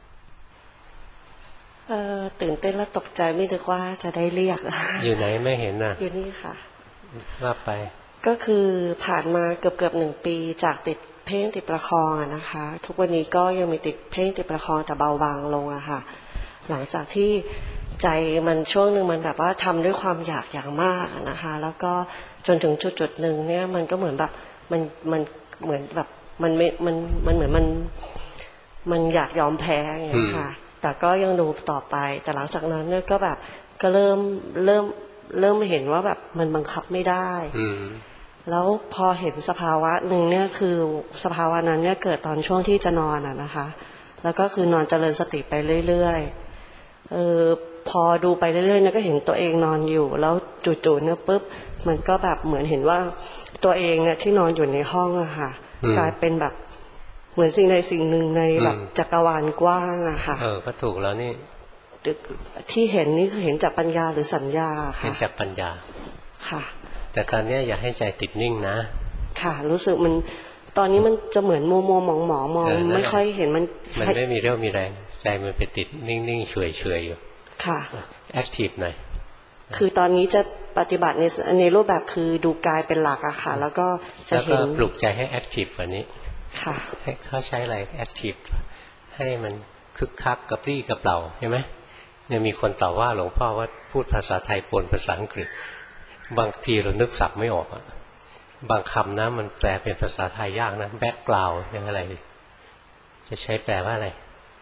เออตื่นเต้นและตกใจไม่นึกว่าจะได้เรียกอยู่ไหนไม่เห็นน่ะอยู่นี่ค่ะว่าไปก็คือผ่านมาเกือบเกือบหนึ่งปีจากติดเพ่งติดประคองนะคะทุกวันนี้ก็ยังมีติดเพ่งติดประคองแต่เบาบางลงอะค่ะหลังจากที่ใจมันช่วงหนึ่งมันแบบว่าทำด้วยความอยากอย่างมากนะคะแล้วก็จนถึงจุดจุดหนึ่งเนี่ยมันก็เหมือนแบบมันมันเหมือนแบบมันไม่มันมันเหมือนมันมันอยากยอมแพ้อย่างเงี้ยค่ะแต่ก็ยังดูต่อไปแต่หลังจากนั้นเนี่ยก็แบบก็เริ่มเริ่มเริ่มเห็นว่าแบบมันบังคับไม่ได้แล้วพอเห็นสภาวะหนึ่งเนี่ยคือสภาวะนั้นเนี่ยเกิดตอนช่วงที่จะนอนอ่ะนะคะแล้วก็คือนอนเจริญสติไปเรื่อยๆเออพอดูไปเรื่อยๆเนี่ยก็เห็นตัวเองนอนอยู่แล้วจู่ๆเนี่ยปุ๊บมันก็แบบเหมือนเห็นว่าตัวเองเนี่ยที่นอนอยู่ในห้องอะค่ะกลายเป็นแบบเหมือนสิ่งใดสิ่งหนึ่งในแบบจักรวาลกว้างอะค่ะเออก็ถูกแล้วนี่ที่เห็นนี่คือเห็นจากปัญญาหรือสัญญาค่ะเห็นจากปัญญาค่ะแต่ตอนนี้อย่าให้ใจติดนิ่งนะค่ะรู้สึกมันตอนนี้มันจะเหมือนมัวมัวมองหมอมองไม่ค่อยเห็นมันมันไม่มีเรี่ยวมีแรงใจมันไปติดนิ่งๆเฉยๆอยู่ค่ะแอคทีฟหน่อยคือตอนนี้จะปฏิบัติในในรูปแบบคือดูกายเป็นหลักอะค่ะแล้วก็จะเห็นแล้วก็ปลุกใจให้แอคทีฟกว่านี้ค่ะให้เขาใช้อะไรแอคทีฟให้มันคึกคักกระปรี้กระเปร่าใช่ไหมเนี่ยมีคนต่อว่าหลวงพ่อว่าพูดภาษาไทยปนภาษาอังกฤษบางทีเรานึกศัพท์ไม่ออกอะบางคำนะมันแปลเป็นภาษาไทยยากนะแบ็กกราวด์ยังอะไรจะใช้แปลว่าอะไร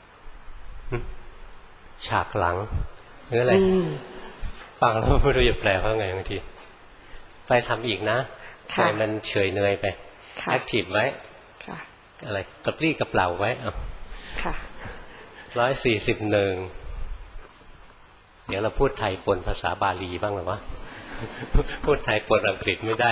ฉากหลังหรืออะไรฟังแล้วไม่รู้จะแปลว่าไงบางทีไปทำอีกนะใจมันเฉยเนยไปแอคทีฟไว้อะไรกระปรี้กระเปร่าไว้อ่ะร้อยสี่สิบหนึ่งเดี๋ยวเราพูดไทยปนภาษาบาลีบ้างหรือวะพูดไทยปนอังกฤษไม่ได้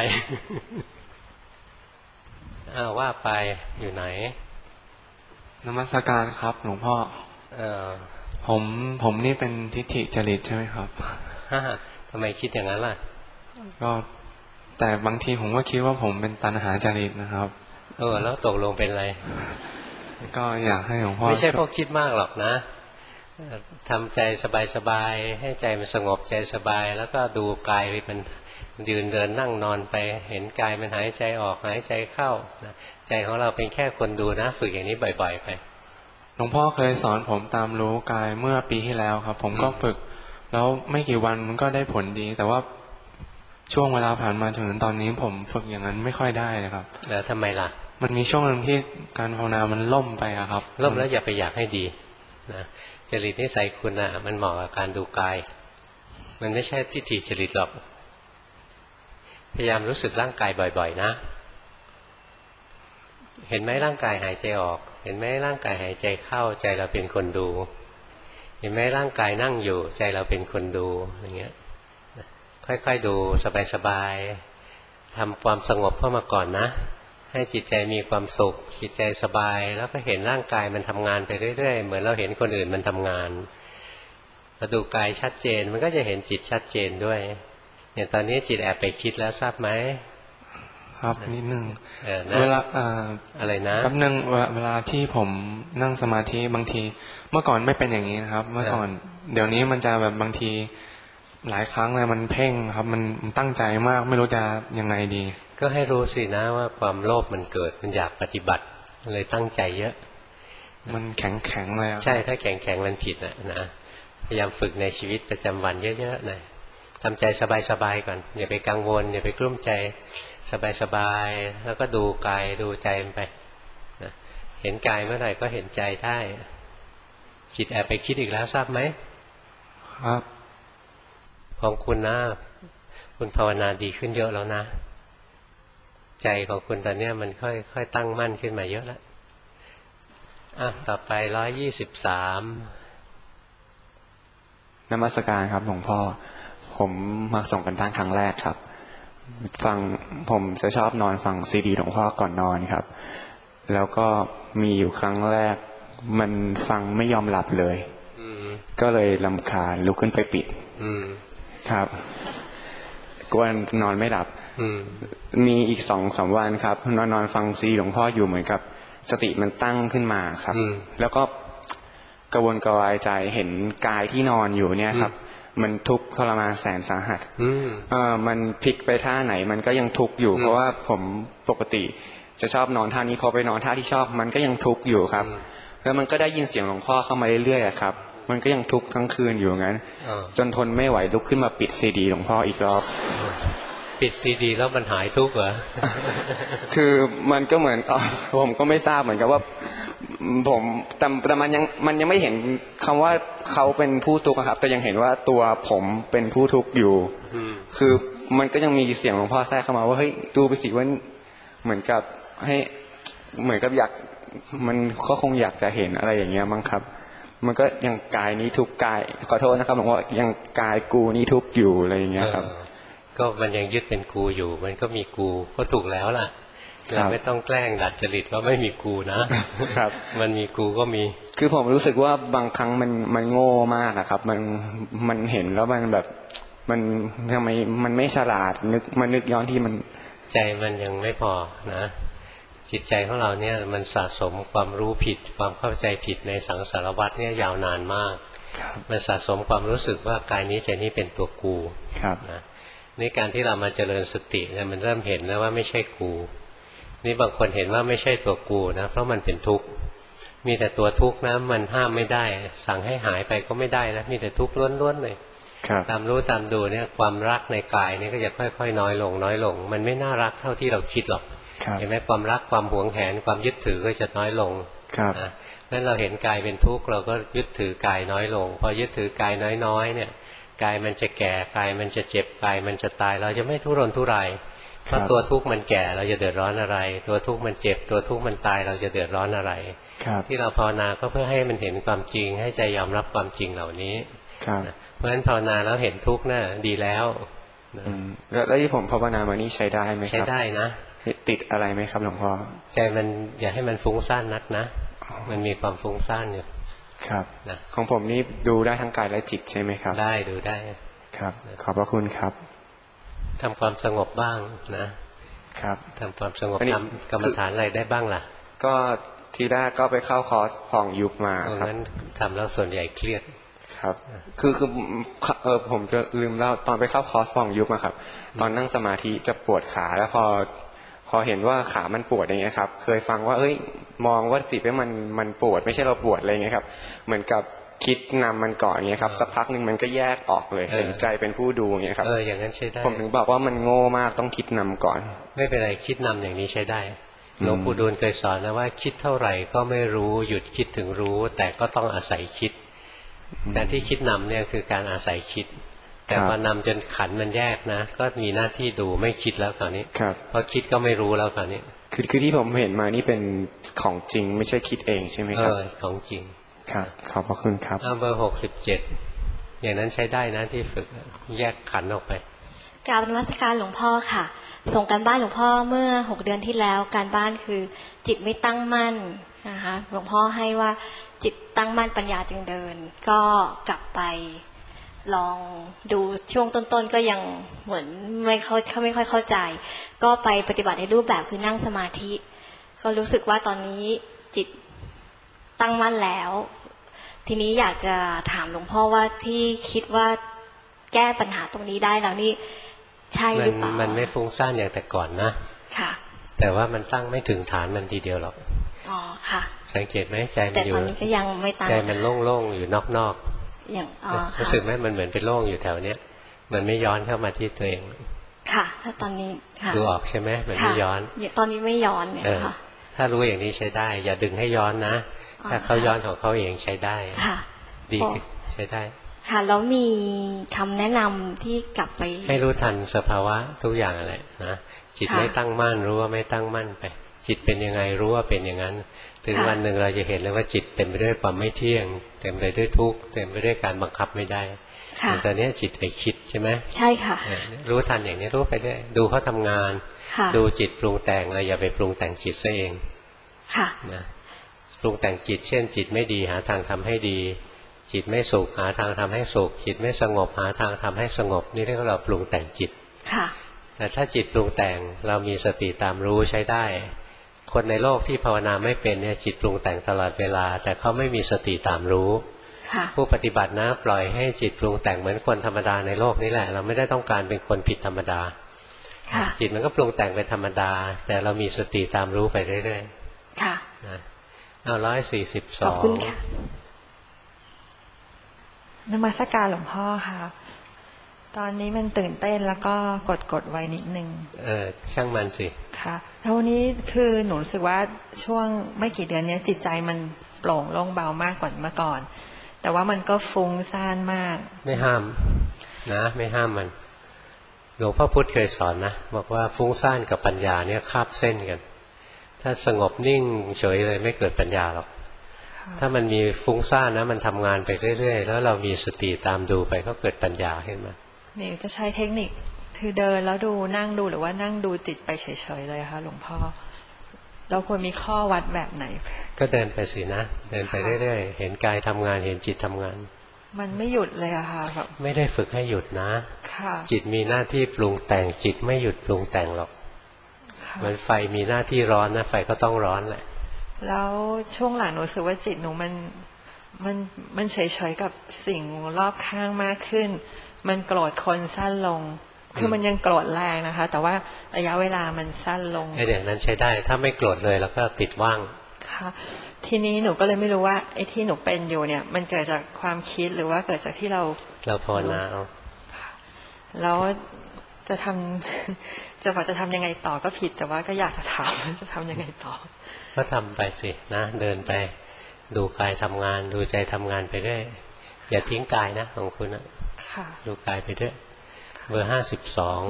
อ้าวว่าไปอยู่ไหนนมัสการครับหลวงพ่อเออผมผมนี่เป็นทิฏฐิจริตใช่ไหมครับฮ่าทำไมคิดอย่างนั้นล่ะก็แต่บางทีผมก็คิดว่าผมเป็นตัณหาจริตนะครับเออแล้วตกลงเป็นอะไรก็อยากให้หลวงพ่อไม่ใช่พวกคิดมากหรอกนะทำใจสบายๆให้ใจมันสงบใจสบายแล้วก็ดูกายมันยืนเดินนั่งนอนไปเห็นกายมันหายใจออกหายใจเข้าใจของเราเป็นแค่คนดูนะฝึกอย่างนี้บ่อยๆไปหลวงพ่อเคยสอนผมตามรู้กายเมื่อปีที่แล้วครับผมก็ฝึกแล้วไม่กี่วันมันก็ได้ผลดีแต่ว่าช่วงเวลาผ่านมาจนถึงตอนนี้ผมฝึกอย่างนั้นไม่ค่อยได้เลยครับแล้วทำไมล่ะมันมีช่วงหนึ่งที่การภาวนามันล่มไปอะครับล่มแล้วอย่าไปอยากให้ดีนะจริตนิสัยคุณอ่ะมันเหมาะกับการดูกายมันไม่ใช่ทิฏฐิจริตหรอกพยายามรู้สึกร่างกายบ่อยๆนะเห็นไหมร่างกายหายใจออกเห็นไหมร่างกายหายใจเข้าใจเราเป็นคนดูเห็นไหมร่างกายนั่งอยู่ใจเราเป็นคนดูอย่างเงี้ยค่อยๆดูสบายๆทำความสงบเข้ามาก่อนนะให้จิตใจมีความสุขจิตใจสบายแล้วก็เห็นร่างกายมันทำงานไปเรื่อยๆเหมือนเราเห็นคนอื่นมันทำงานพอดูกายชัดเจนมันก็จะเห็นจิตชัดเจนด้วยเนี่ยตอนนี้จิตแอบไปคิดแล้วทราบไหมครับนิดนึงเออนะเวลาอะไรนะแป๊บนึงเวลาที่ผมนั่งสมาธิบางทีเมื่อก่อนไม่เป็นอย่างนี้นะครับ เมื่อก่อนเดี๋ยวนี้มันจะแบบบางทีหลายครั้งเลยมันเพ่งครับมันตั้งใจมากไม่รู้จะยังไงดีก็ให้รู้สินะว่าความโลภมันเกิดมันอยากปฏิบัติเลยตั้งใจเยอะมันแข็งแข็งเลยใช่ถ้าแข็งแข็งมันผิดนะนะพยายามฝึกในชีวิตประจำวันเยอะๆหน่อยทำใจสบายๆก่อนอย่าไปกังวลอย่าไปกลุ้มใจสบายๆแล้วก็ดูกายดูใจมันไปนะเห็นกายเมื่อไหร่ก็เห็นใจได้จิตแอบไปคิดอีกแล้วทราบไหมครับของคุณนะคุณภาวนาดีขึ้นเยอะแล้วนะใจของคุณตอนนี้มันค่อยค่อยตั้งมั่นขึ้นมาเยอะแล้วอ่ะต่อไปร้อยยี่สิบสามนมัสการครับหลวงพ่อผมมาส่งกันบ้านครั้งแรกครับฟังผมจะชอบนอนฟังซีดีหลวงพ่อก่อนนอนครับแล้วก็มีอยู่ครั้งแรกมันฟังไม่ยอมหลับเลยก็เลยรำคาญลุกขึ้นไปปิดครับกลัวนอนไม่หลับมีอีกสองสามวันครับนอนนอนฟังซีดีหลวงพ่ออยู่เหมือนกับสติมันตั้งขึ้นมาครับแล้วก็กระวนกระวายใจเห็นกายที่นอนอยู่เนี่ยครับมันทุกข์ทรมานแสนสาหัสเออมันพลิกไปท่าไหนมันก็ยังทุกข์อยู่เพราะว่าผมปกติจะชอบนอนท่านี้พอไปนอนท่าที่ชอบมันก็ยังทุกข์อยู่ครับแล้วมันก็ได้ยินเสียงหลวงพ่อเข้ามาเรื่อยๆครับมันก็ยังทุกข์ทั้งคืนอยู่งั้นจนทนไม่ไหวลุกขึ้นมาปิดซีดีหลวงพ่ออีกรอบปิดซีดีแล้วมันหายทุกข์เหรอคือมันก็เหมือนผมก็ไม่ทราบเหมือนกับว่าผมแต่แต่มันยังมันยังไม่เห็นคำว่าเขาเป็นผู้ทุกข์ครับแต่ยังเห็นว่าตัวผมเป็นผู้ทุกข์อยู่คือมันก็ยังมีเสียงหลวงพ่อแทรกเข้ามาว่าเฮ้ยดูไปสิว่าเหมือนกับให้เหมือนกับอยากมันก็คงอยากจะเห็นอะไรอย่างเงี้ยมั้งครับมันก็ยังกายนี้ทุกข์กายขอโทษนะครับหลวงพ่อยังกายกูนี้ทุกข์อยู่อะไรอย่างเงี้ยครับก็มันยังยึดเป็นกูอยู่มันก็มีกูก็ถูกแล้วล่ะเราไม่ต้องแกล้งดัดจริตว่าไม่มีกูนะครับมันมีกูก็มีคือผมรู้สึกว่าบางครั้งมันมันโง่มากอะครับมันมันเห็นแล้วมันแบบมันทำไมมันไม่ฉลาดนึกมันนึกย้อนที่มันใจมันยังไม่พอนะจิตใจของเราเนี่ยมันสะสมความรู้ผิดความเข้าใจผิดในสังสารวัฏเนี่ยยาวนานมากมันสะสมความรู้สึกว่ากายนี้ใจนี้เป็นตัวกูนะนี่การที่เรามาเจริญสติเนี่ยมันเริ่มเห็นแล้วว่าไม่ใช่กูนี่บางคนเห็นว่าไม่ใช่ตัวกูนะเพราะมันเป็นทุกข์มีแต่ตัวทุกข์นะมันห้ามไม่ได้สั่งให้หายไปก็ไม่ได้นะมีแต่ทุกข์ล้วนๆเลยตามรู้ตามดูเนี่ยความรักในกายนี่ก็จะค่อยๆน้อยลงน้อยลงมันไม่น่ารักเท่าที่เราคิดหรอกเห็นไหมความรักความหวงแหนความยึดถือก็จะน้อยลงนะงั้นเราเห็นกายเป็นทุกข์เราก็ยึดถือกายน้อยลงพอยึดถือกายน้อยๆเนี่ยกายมันจะแก่กายมันจะเจ็บกายมันจะตายเราจะไม่ทุรนทุรายเพราะตัวทุกข์มันแก่เราจะเดือดร้อนอะไรตัวทุกข์มันเจ็บตัวทุกข์มันตายเราจะเดือดร้อนอะไรที่เราภาวนาก็เพื่อให้มันเห็นความจริงให้ใจยอมรับความจริงเหล่านี้เพราะฉะนั้นภาวนาแล้วเห็นทุกข์น่ะดีแล้วแล้วที่ผมภาวนามานี่ใช้ได้ไหมครับใช้ได้นะติดอะไรไหมครับหลวงพ่อใจมันอย่าให้มันฟุ้งซ่านนักนะมันมีความฟุ้งซ่านอยู่ครับนะของผมนี่ดูได้ทั้งกายและจิตใช่ไหมครับได้ดูได้ครับขอบพระคุณครับทำความสงบบ้างนะครับทำความสงบทำกรรมฐานอะไรได้บ้างล่ะก็ทีแรกก็ไปเข้าคอร์สผ่องยุบมาครับงั้นทำแล้วส่วนใหญ่เครียดครับคือคือเออผมจะลืมเล่าตอนไปเข้าคอร์สผ่องยุบมาครับตอนนั่งสมาธิจะปวดขาแล้วพอพอเห็นว่าขามันปวดอย่างเงี้ยครับเคยฟังว่าเอ้ยมองว่าสิเป็นมันมันปวดไม่ใช่เราปวดอะไรเงี้ยครับเหมือนกับคิดนำมันก่อนเงี้ยครับสักพักหนึ่งมันก็แยกออกเลยเห็นใจเป็นผู้ดูเงี้ยครับเอออย่างนั้นใช้ได้ผมถึงบอกว่ามันโง่มากต้องคิดนำก่อนไม่เป็นไรคิดนำอย่างนี้ใช้ได้หลวงปู่ดูลเคยสอนนะว่าคิดเท่าไหร่ก็ไม่รู้หยุดคิดถึงรู้แต่ก็ต้องอาศัยคิดการที่คิดนำเนี่ยคือการอาศัยคิดแต่พอนำจนขันมันแยกนะก็มีหน้าที่ดูไม่คิดแล้วคราวนี้เพราะคิดก็ไม่รู้แล้วคราวนี้คือคือที่ผมเห็นมานี่เป็นของจริงไม่ใช่คิดเองใช่ไหมครับเออของจริงครับขอบพระคุณครับเบอร์หกสิบเจ็ดอย่างนั้นใช้ได้นะที่ฝึกแยกขันออกไปกราบนมัสการหลวงพ่อค่ะส่งการบ้านหลวงพ่อเมื่อหกเดือนที่แล้วการบ้านคือจิตไม่ตั้งมั่นนะคะหลวงพ่อให้ว่าจิตตั้งมั่นปัญญาจึงเดินก็กลับไปลองดูช่วงต้นๆก็ยังเหมือนไม่เข้าไม่ค่อยเข้าใจก็ไปปฏิบัติในรูปแบบคือนั่งสมาธิก็รู้สึกว่าตอนนี้จิตตั้งมั่นแล้วทีนี้อยากจะถามหลวงพ่อว่าที่คิดว่าแก้ปัญหาตรงนี้ได้แล้วนี่ใช่หรือเปล่ามันไม่ฟุ้งซ่านอย่างแต่ก่อนนะค่ะแต่ว่ามันตั้งไม่ถึงฐานมันทีเดียวหรอกอ๋อค่ะสังเกตไหมใจมันอยู่แต่ตอนนี้ก็ยังไม่ตั้งใจมันโล่งๆอยู่นอกๆอย่างอ๋อรู้สึกไหมมันเหมือนเป็นโล่งอยู่แถวเนี้ยมันไม่ย้อนเข้ามาที่ตัวเองค่ะถ้าตอนนี้ค่ะดูออกใช่ไหมมันไม่ย้อนตอนนี้ไม่ย้อนเนี่ยค่ะถ้ารู้อย่างนี้ใช้ได้อย่าดึงให้ย้อนนะถ้าเขาย้อนของเขาเองใช้ได้ดีใช้ได้ค่ะแล้วมีคำแนะนำที่กลับไปให้รู้ทันสภาวะทุกอย่างอะไรนะจิตไม่ตั้งมั่นรู้ว่าไม่ตั้งมั่นไปจิตเป็นยังไงรู้ว่าเป็นอย่างนั้นถึงวันหนึ่งเราจะเห็นเลยว่าจิตเต็มไปด้วยความไม่เที่ยงเต็มไปด้วยทุกข์เต็มไปด้วยการบังคับไม่ได้แต่ตอนนี้จิตไปคิดใช่ไหมใช่ค่ะรู้ทันอย่างนี้รู้ไปด้วยดูเขาทำงานดูจิตปรุงแต่งเราอย่าไปปรุงแต่งจิตซะเองค่ะนะปรุงแต่งจิตเช่นจิตไม่ดีหาทางทำให้ดีจิตไม่สุขหาทางทำให้สุขจิตไม่สงบหาทางทำให้สงบนี่เรียกว่าเราปรุงแต่งจิตค่ะแต่ถ้าจิตปรุงแต่งเรามีสติตามรู้ใช้ได้คนในโลกที่ภาวนาไม่เป็นเนี่ยจิตปรุงแต่งตลอดเวลาแต่เขาไม่มีสติตามรู้ผู้ปฏิบัตินะปล่อยให้จิตปรุงแต่งเหมือนคนธรรมดาในโลกนี้แหละเราไม่ได้ต้องการเป็นคนผิดธรรมดาจิตมันก็ปรุงแต่งเป็นธรรมดาแต่เรามีสติตามรู้ไปเรื่อยๆค่ะเอาร้อยสี่สิบสองขอบคุณค่ะนมัสการหลวงพ่อค่ะตอนนี้มันตื่นเต้นแล้วก็กดกดไว้นิดนึงเออช่างมันสิค่ะแล้ววันนี้คือหนูรู้สึกว่าช่วงไม่กี่เดือนนี้จิตใจมันโปร่งโล่งเบามากกว่าเมื่อก่อนแต่ว่ามันก็ฟุ้งซ่านมากไม่ห้ามนะไม่ห้ามมันหลวงพ่อพุธเคยสอนนะบอกว่าฟุ้งซ่านกับปัญญาเนี่ยคาบเส้นกันถ้าสงบนิ่งเฉยเลยไม่เกิดปัญญาหรอกถ้ามันมีฟุ้งซ่านนะมันทำงานไปเรื่อยๆแล้วเรามีสติตามดูไปก็เกิดปัญญาขึ้นมานี่จะใช้เทคนิคคือเดินแล้วดูนั่งดูหรือว่านั่งดูจิตไปเฉยๆเลยค่ะหลวงพ่อเราควรมีข้อวัดแบบไหนก็เดินไปสินะเดินไปเรื่อยๆเห็นกายทำงานเห็นจิตทำงานมันไม่หยุดเลยอะค่ะแบบไม่ได้ฝึกให้หยุดนะจิตมีหน้าที่ปรุงแต่งจิตไม่หยุดปรุงแต่งหรอกเหมือนไฟมีหน้าที่ร้อนนะไฟก็ต้องร้อนแหละแล้วช่วงหลังหนูรู้สึกว่าจิตหนูมันมันมันเฉยๆกับสิ่งรอบข้างมากขึ้นมันโกรธคนสั้นลงคือมันยังโกรธแรงนะคะแต่ว่าระยะเวลามันสั้นลงไอ้เดี๋ยวนั้นใช้ได้ถ้าไม่โกรธเลยแล้วก็ติดว่างค่ะทีนี้หนูก็เลยไม่รู้ว่าไอ้ที่หนูเป็นอยู่เนี่ยมันเกิดจากความคิดหรือว่าเกิดจากที่เราเราภาวนาเอาแล้วจะทำจะว่าจะทำยังไงต่อก็ผิดแต่ว่าก็อยากจะถามว่าจะทำยังไงต่อก็ทำไปสินะเดินไปดูกายทำงานดูใจทำงานไปด้วยอย่าทิ้งกายนะของคุณนะดูกายไปด้วยเบอร์ห้าสิบสอง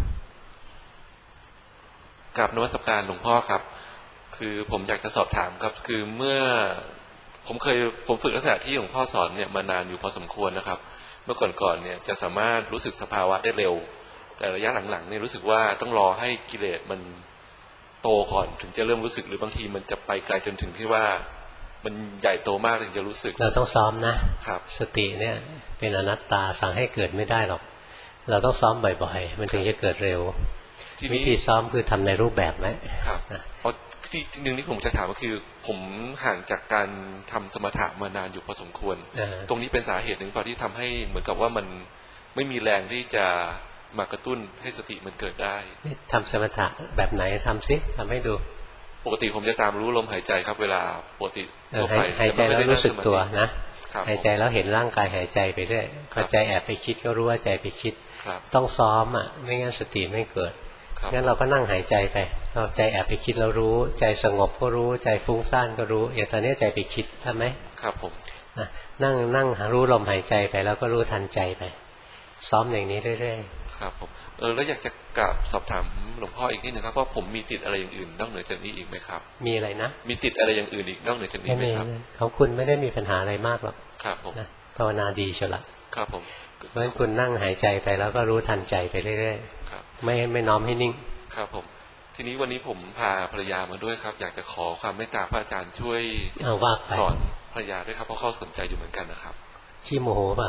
กับนวัตการหลวงพ่อครับคือผมอยากจะสอบถามครับคือเมื่อผมเคยผมฝึกลักษณะที่หลวงพ่อสอนเนี่ยมานานอยู่พอสมควรนะครับเมื่อก่อนๆเนี่ยจะสามารถรู้สึกสภาวะได้เร็วแต่ระยะหลังๆเนี่ยรู้สึกว่าต้องรอให้กิเลสมันโตก่อนถึงจะเริ่มรู้สึกหรือบางทีมันจะไปไกลจนถึงที่ว่ามันใหญ่โตมากถึงจะรู้สึกเราต้องซ้อมนะครับสติเนี่ยเป็นอนัตตาสั่งให้เกิดไม่ได้หรอกเราต้องซ้อมบ่อยๆมันถึงจะเกิดเร็ววิธีซ้อมคือทำในรูปแบบไหมครับเพราะที่หนึ่งที่ผมจะถามก็คือผมห่างจากการทำสมถะมานานอยู่พอสมควรตรงนี้เป็นสาเหตุหนึ่งพอที่ทำให้เหมือนกับว่ามันไม่มีแรงที่จะมากระตุ้นให้สติมันเกิดได้ทำสมถะแบบไหนทำซิทำให้ดูปกติผมจะตามรู้ลมหายใจครับเวลาปกติหายใจแล้วรู้สึกตัวนะหายใจแล้วเห็นร่างกายหายใจไปเรื่อยพอใจแอบไปคิดก็รู้ว่าใจไปคิดต้องซ้อมอ่ะไม่งั้นสติไม่เกิดงั้นเราก็นั่งหายใจไปเราใจแอบไปคิดแล้วรู้ใจสงบก็รู้ใจฟุ้งซ่านก็รู้อย่างตอนนี้ใจไปคิดใช่ไหมครับผมนั่งนั่งรู้ลมหายใจไปแล้วก็รู้ทันใจไปซ้อมอย่างนี้เรื่อยครับผมเออแล้วอยากจะกราบสอบถามหลวงพ่ออีกนิดนึงครับว่าผมมีติดอะไรอย่างอื่นนอกเหนือจากนี้อีกไหมครับมีอะไรนะมีติดอะไรอย่างอื่นอีกนอกเหนือจากนี้ไหมครับเขาคุณไม่ได้มีปัญหาอะไรมากหรอกครับผมนะภาวนาดีเชียวละครับผมเพราะฉะนั้นคุณนั่งหายใจไปแล้วก็รู้ทันใจไปเรื่อยๆไม่ไม่น้อมให้นิ่งครับผมทีนี้วันนี้ผมพาภรรยามาด้วยครับอยากจะขอความเมตตาพระอาจารย์ช่วยสอนภรรยาด้วยครับเพราะเขาสนใจอยู่เหมือนกันนะครับขี้โมโหป่ะ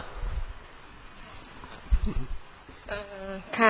ค่ะ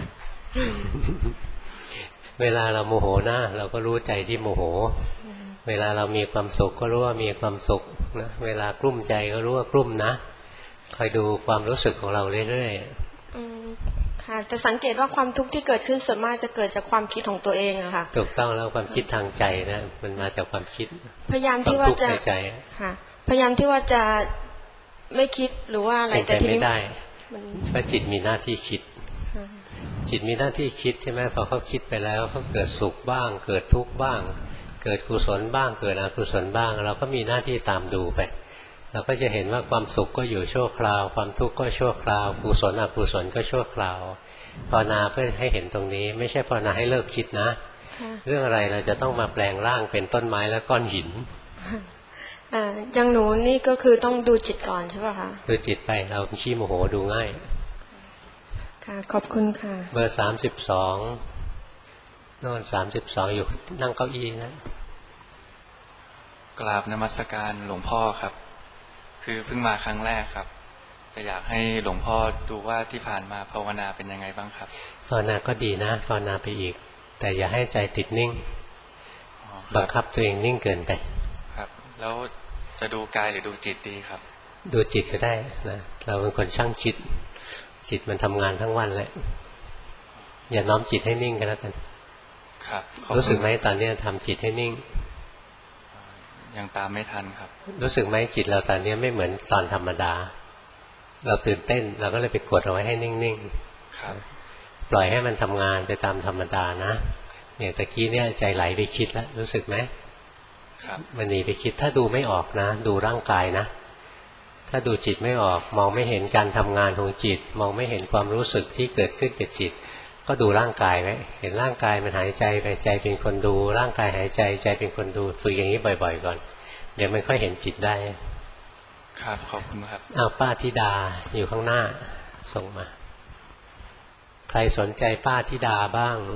เวลาเราโมโหนะเราก็รู้ใจที่โมโหเวลาเรามีความสุขก็รู้ว่ามีความสุขนะเวลากลุ้มใจก็รู้ว่ากลุ้มนะคอยดูความรู้สึกของเราเรื่อยๆค่ะจะสังเกตว่าความทุกข์ที่เกิดขึ้นส่วนมากจะเกิดจากความคิดของตัวเองอะค่ะถูกต้องแล้วความคิดทางใจนะมันมาจากความคิดพยายามที่ว่าจะค่ะพยายามที่ว่าจะไม่คิดหรือว่าอะไรแต่ที่ไม่ได้เพราะจิตมีหน้าที่คิดจิตมีหน้าที่คิดใช่ไหมพอเขาคิดไปแล้วเขาเกิดสุขบ้างเกิดทุกข์บ้างเกิดกุศลบ้างเกิดอกุศลบ้างเราก็มีหน้าที่ตามดูไปเราก็จะเห็นว่าความสุขก็อยู่ชั่วคราวความทุกข์ก็ชั่วคราวกุศลอกุศลก็ชั่วคราวภาวนาเพื่อให้เห็นตรงนี้ไม่ใช่ภาวนาให้เลิกคิดนะเรื่องอะไรเราจะต้องมาแปลงร่างเป็นต้นไม้และก้อนหินอย่างหนูนี่ก็คือต้องดูจิตก่อนใช่ป่ะคะดูจิตไปเราขี้โมโหดูง่ายค่ะขอบคุณค่ะเบอร์สามสิบสองนอนสามสิบสองอยู่นั่งเก้าอี้นะกราบนมัสการหลวงพ่อครับคือเพิ่งมาครั้งแรกครับแต่อยากให้หลวงพ่อดูว่าที่ผ่านมาภาวนาเป็นยังไงบ้างครับภาวนาก็ดีนะภาวนาไปอีกแต่อย่าให้ใจติดนิ่งบังคับตัวเองนิ่งเกินไปครับแล้วจะดูกายหรือดูจิตดีครับดูจิตก็ได้นะเราเป็นคนช่างคิดจิตมันทำงานทั้งวันแหละอย่าน้อมจิตให้นิ่งกันแล้วกันครับรู้สึกไหมตอนนี้ทำจิตให้นิ่งยังตามไม่ทันครับรู้สึกไหมจิตเราตอนนี้ไม่เหมือนตอนธรรมดาเราตื่นเต้นเราก็เลยไปกดเอาไว้ให้นิ่งๆครับปล่อยให้มันทำงานไปตามธรรมดานะเนี่ยตะกี้เนี่ยใจไหลไปคิดแล้วรู้สึกไหมครับมันหนีไปคิดถ้าดูไม่ออกนะดูร่างกายนะถ้าดูจิตไม่ออกมองไม่เห็นการทำงานของจิตมองไม่เห็นความรู้สึกที่เกิดขึ้นกับจิตก็ดูร่างกายไว้เห็นร่างกายมันหายใจไปใจเป็นคนดูร่างกายหายใจใจเป็นคนดูฝึกอย่างนี้บ่อยๆก่อนเดี๋ยวมันค่อยเห็นจิตได้ครับขอบคุณครับอ้าวป้าธิดาอยู่ข้างหน้าส่งมาใครสนใจป้าธิดาบ้าง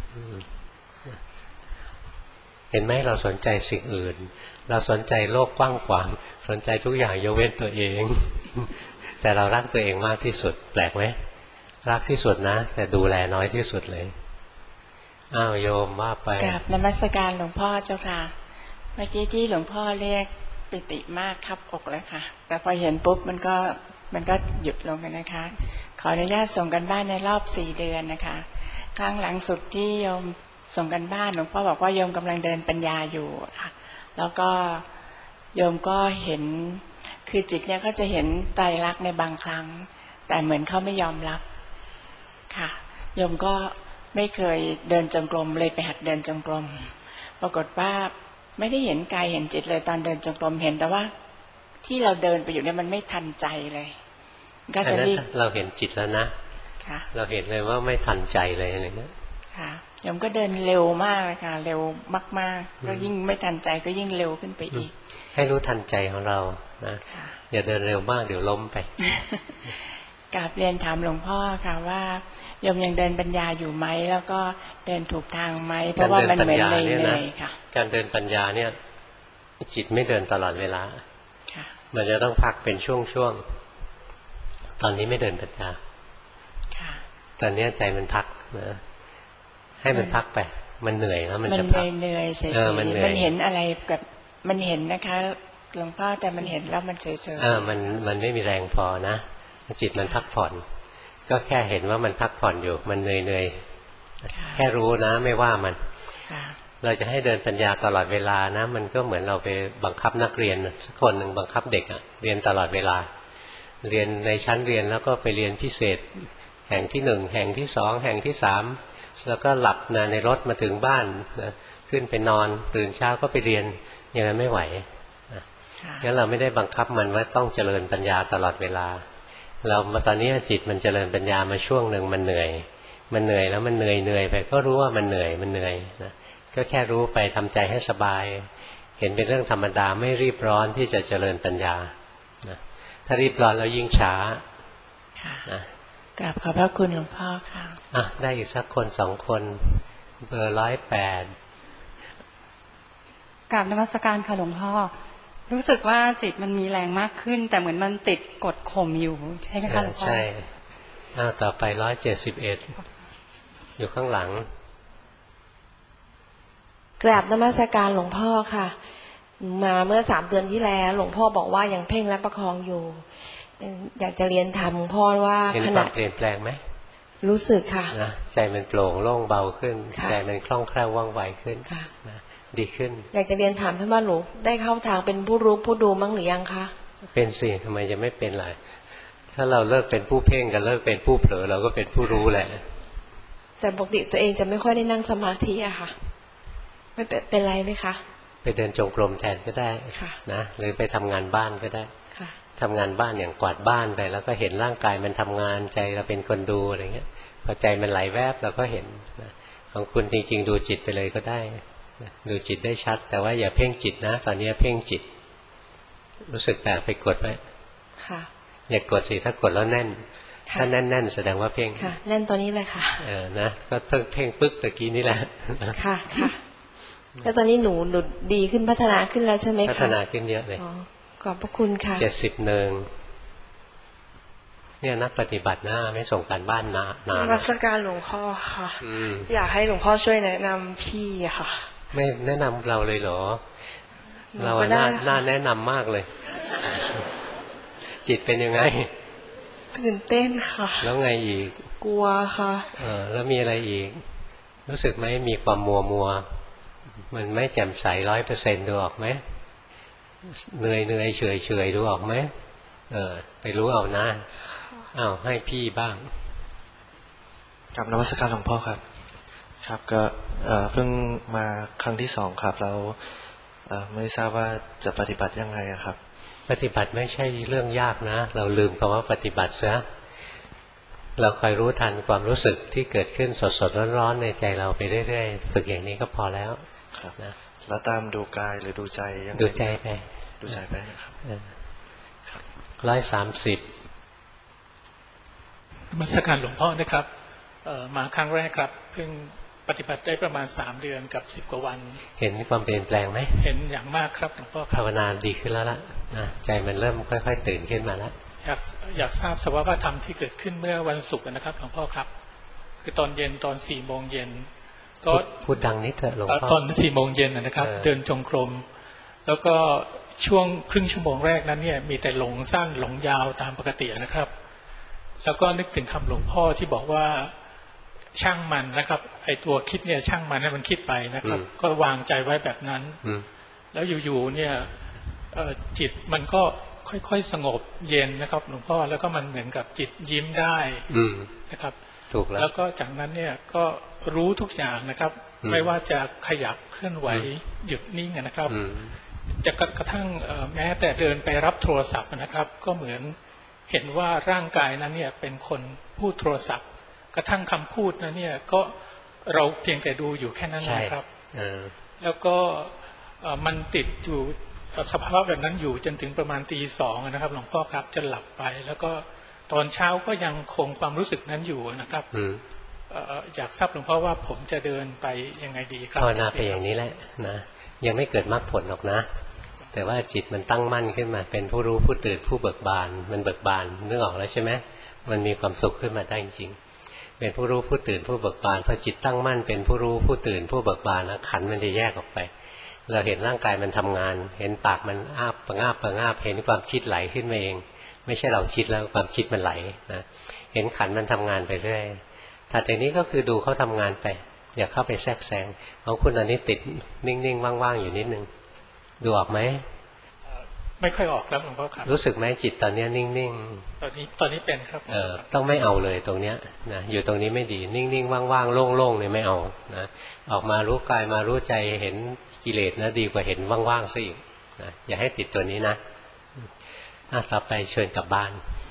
เห็นไหมเราสนใจสิ่งอื่นเราสนใจโลกกว้างขวางสนใจทุกอย่างยกเว้นตัวเองแต่เรารักตัวเองมากที่สุดแปลกไหมรักที่สุดนะแต่ดูแลน้อยที่สุดเลยอ้าวโยมว่าไปกราบนมัสการหลวงพ่อเจ้าค่ะเมื่อกี้ที่หลวงพ่อเรียกปิติมากครับอกเลยค่ะแต่พอเห็นปุ๊บมันก็มันก็หยุดลงกันนะคะขออนุญาตส่งกันบ้านในรอบสี่เดือนนะคะครั้งหลังสุดที่โยมส่งกันบ้านหลวงพ่อบอกว่าโยมกำลังเดินปัญญาอยู่ค่ะแล้วก็โยมก็เห็นคือจิตเนี่ยก็จะเห็นไตรลักษณ์ในบางครั้งแต่เหมือนเขาไม่ยอมรับค่ะโยมก็ไม่เคยเดินจงกรมเลยไปหัดเดินจงกรมปรากฏว่าไม่ได้เห็นกายเห็นจิตเลยตอนเดินจงกรมเห็นแต่ว่าที่เราเดินไปอยู่เนี่ยมันไม่ทันใจเลยก็จะรีบเราเห็นจิตแล้วนะค่ะเราเห็นเลยว่าไม่ทันใจเลยอะไรเงี้ยค่ะโยมก็เดินเร็วมากเลยค่ะเร็วมากๆก็ยิ่งไม่ทันใจก็ยิ่งเร็วขึ้นไปอีกให้รู้ทันใจของเรานะอย่าเดินเร็วมากเดี๋ยวล้มไปกราบเรียนถามหลวงพ่อค่ะว่าโยมยังเดินปัญญาอยู่ไหมแล้วก็เดินถูกทางไหมเพราะว่ามันเหมือนเลยๆค่ะการเดินปัญญาเนี่ยจิตไม่เดินตลอดเวลามันจะต้องพักเป็นช่วงๆตอนนี้ไม่เดินปัญญาตอนนี้ใจมันพักนะให้มันพักไปมันเหนื่อยแล้วมันจะพักมันเหนื่อยเฉยๆมันเห็นอะไรกับมันเห็นนะคะหลวงพ่อแต่มันเห็นแล้วมันเฉยๆเออมันมันไม่มีแรงพอนะจิตมันพักผ่อนก็แค่เห็นว่ามันพักผ่อนอยู่มันเหนื่อยๆแค่รู้นะไม่ว่ามันเราจะให้เดินปัญญาตลอดเวลานะมันก็เหมือนเราไปบังคับนักเรียนสักคนหนึ่งบังคับเด็กอะเรียนตลอดเวลาเรียนในชั้นเรียนแล้วก็ไปเรียนพิเศษแห่งที่หนึ่งแห่งที่สองแห่งที่สามแล้วก็หลับนะในรถมาถึงบ้านนะขึ้นไปนอนตื่นเช้าก็ไปเรียนอย่างนั้นไม่ไหวงั้นเราไม่ได้บังคับมันว่าต้องเจริญปัญญาตลอดเวลาเรามาตอนนี้จิตมันเจริญปัญญามาช่วงหนึ่งมันเหนื่อยมันเหนื่อยแล้วมันเหนื่อยเหนื่อยไปก็รู้ว่ามันเหนื่อยมันเหนื่อยนะก็แค่รู้ไปทำใจให้สบายเห็นเป็นเรื่องธรรมดาไม่รีบร้อนที่จะเจริญปัญญานะถ้ารีบร้อนแล้วยิ่งช้าค่ะนะกราบขอบพระคุณหลวงพ่อค่ะอ่ะได้อีกสักคนสองคนเบอร์ร้อยแปดกราบนมัสการค่ะหลวงพ่อรู้สึกว่าจิตมันมีแรงมากขึ้นแต่เหมือนมันติดกดข่มอยู่ใช่ไหมคะหลวงพ่อใช่อ้าวต่อไปร้อยเจ็ดสิบเอ็ดอยู่ข้างหลังกราบนมัสการหลวงพ่อค่ะมาเมื่อสามเดือนที่แล้วหลวงพ่อบอกว่ายังเพ่งและประคองอยู่อยากจะเรียนถามหลวงพ่อว่าขณะเปลี่ยนแปลงไหมรู้สึกค่ะนะใจมันโปร่งโล่งเบาขึ้นใจมันคล่องแคล่วว่องไวขึ้นนะดีขึ้นอยากจะเรียนถามท่านว่าหนูได้เข้าทางเป็นผู้รู้ผู้ดูมั้งหรือยังคะเป็นสิทำไมจะไม่เป็นล่ะถ้าเราเลิกเป็นผู้เพ่งกันเลิกเป็นผู้เผลอเราก็เป็นผู้รู้แหละแต่ปกติตัวเองจะไม่ค่อยได้นั่งสมาธิอะค่ะไม่เป็นไรไหมคะไปเดินจงกรมแทนก็ได้นะหรือไปทำงานบ้านก็ได้ทำงานบ้านอย่างกวาดบ้านไปแล้วก็เห็นร่างกายมันทำงานใจเราเป็นคนดูอะไรเงี้ยพอใจมันไหลแวบเราก็เห็นนะของคุณจริงๆดูจิตไปเลยก็ได้ดูจิตได้ชัดแต่ว่าอย่าเพ่งจิตนะตอนนี้เพ่งจิตรู้สึกแต่ไปกดไว้อย่ากดสิถ้ากดแล้วแน่นถ้าแน่นๆแสดงว่าเพ่งค่ะแน่นตัวนี้เลยค่ะเออนะก็เพิ่งเพ่งปึ๊กตะกี้นี่แหละค่ะค่ะแล้วตอนนี้หนูหนูดีขึ้นพัฒนาขึ้นแล้วใช่ไหมคะพัฒนาขึ้นเยอะเลยขอบพระคุณค่ะเจ็ดสิบหนึ่งเนี่ยนักปฏิบัตินะไม่ส่งการบ้านนานนานรัชการหลวงพ่อค่ะอยากให้หลวงพ่อช่วยแนะนำพี่ค่ะไม่แนะนำเราเลยเหรอเราหน้าหน้าแนะนำมากเลยจิตเป็นยังไงตื่นเต้นค่ะแล้วไงอีกกลัวค่ะเออแล้วมีอะไรอีกรู้สึกไหมมีความมัวมัวมันไม่แจ่มใสร้อยเปอร์เซ็นต์ดูออกไหมเหนื่อยเหนื่อยเฉยเฉยดูออกไหมเออไปรู้เอานะอ้าวให้พี่บ้างกับนวัตการหลวงพ่อครับครับก็เพิ่งมาครั้งที่สองครับแล้วไม่ทราบว่าจะปฏิบัติยังไงครับปฏิบัติไม่ใช่เรื่องยากนะเราลืมคำว่าปฏิบัติซะเราคอยรู้ทันความรู้สึกที่เกิดขึ้นสดๆร้อนๆในใจเราไปเรื่อยๆฝึกอย่างนี้ก็พอแล้วครับนะแล้วตามดูกายหรือดูใจยังไงดูใจไปดูใจไปนะครับร้อยสามสิบนมัสการหลวงพ่อนะครับมาครั้งแรกครับเพิ่งปฏิบัติได้ประมาณสามเดือนกับสิบกว่าวันเห็นความเปลี่ยนแปลงไหมเห็นอย่างมากครับหลวงพ่อภาวนาดีขึ้นแล้วล่ะนะใจมันเริ่มค่อยๆตื่นขึ้นมาแล้วอยากอยากทราบสภาวะธรรมที่เกิดขึ้นเมื่อวันศุกร์นะครับหลวงพ่อครับคือตอนเย็นตอนสี่โมงเย็นก็พูดดังนิดเถอะหลวงพ่อตอนสี่โมงเย็นนะครับเดินจงกรมแล้วก็ช่วงครึ่งชั่วโมงแรกนั้นเนี่ยมีแต่หลงสั้นหลงยาวตามปกตินะครับแล้วก็นึกถึงคำหลวงพ่อที่บอกว่าช่างมันนะครับไอตัวคิดเนี่ยช่างมันให้มันคิดไปนะครับก็วางใจไว้แบบนั้นแล้วอยู่ๆเนี่ยจิตมันก็ค่อยๆสงบเย็นนะครับหลวงพ่อแล้วก็มันเหมือนกับจิตยิ้มได้นะครับถูกแล้วแล้วก็จากนั้นเนี่ยก็รู้ทุกอย่างนะครับไม่ว่าจะขยับเคลื่อนไหวหยุดนิ่งนะครับจะกระทั่งแม้แต่เดินไปรับโทรศัพท์นะครับก็เหมือนเห็นว่าร่างกายนั้นเนี่ยเป็นคนพูดโทรศัพท์กระทั่งคำพูดนั้นเนี่ยก็เราเพียงแต่ดูอยู่แค่นั้นนะครับแล้วก็มันติดอยู่สภาพแบบนั้นอยู่จนถึงประมาณตีสองนะครับหลวงพ่อครับจะหลับไปแล้วก็ตอนเช้าก็ยังคงความรู้สึกนั้นอยู่นะครับอยากทราบหลวงพ่อว่าผมจะเดินไปยังไงดีครับภาวนาไปอย่างนี้แหละนะยังไม่เกิดมรรคผลหรอกนะแต่ว่าจิตมันตั้งมั่นขึ้นมาเป็นผู้รู้ผู้ตื่นผู้เบิกบานมันเบิกบานนึกออกแล้วใช่ไหมมันมีความสุขขึ้นมาได้จริงเป็นผู้รู้ผู้ตื่นผู้เบิกบานพอจิตตั้งมั่นเป็นผู้รู้ผู้ตื่นผู้เบิกบานนะขันมันจะแยกออกไปเราเห็นร่างกายมันทำงานเห็นปากมันอ้าปะงาบปะงาบเห็นความคิดไหลขึ้นมาเองไม่ใช่เราคิดแล้วความคิดมันไหลนะเห็นขันมันทำงานไปเรื่อยถัดจากนี้ก็คือดูเขาทำงานไปอย่าเข้าไปแทรกแซงของคุณอันนี้ติดนิ่งๆว่างๆอยู่นิดนึงดูออกไหมไม่ค่อยออกแล้วหลวงพ่อครับรู้สึกไหมจิตตอนนี้นิ่งๆตอนนี้ตอนนี้เป็นครับเออต้องไม่เอาเลยตรงเนี้ยนะอยู่ตรงนี้ไม่ดีนิ่งๆว่างๆโล่งๆเนี่ยไม่เอานะออกมารู้กายมารู้ใจเห็นกิเลสนะดีกว่าเห็นว่างๆซะอีกนะอย่าให้ติดตัวนี้นะอ่ะต่อไปเชิญกลับบ้าน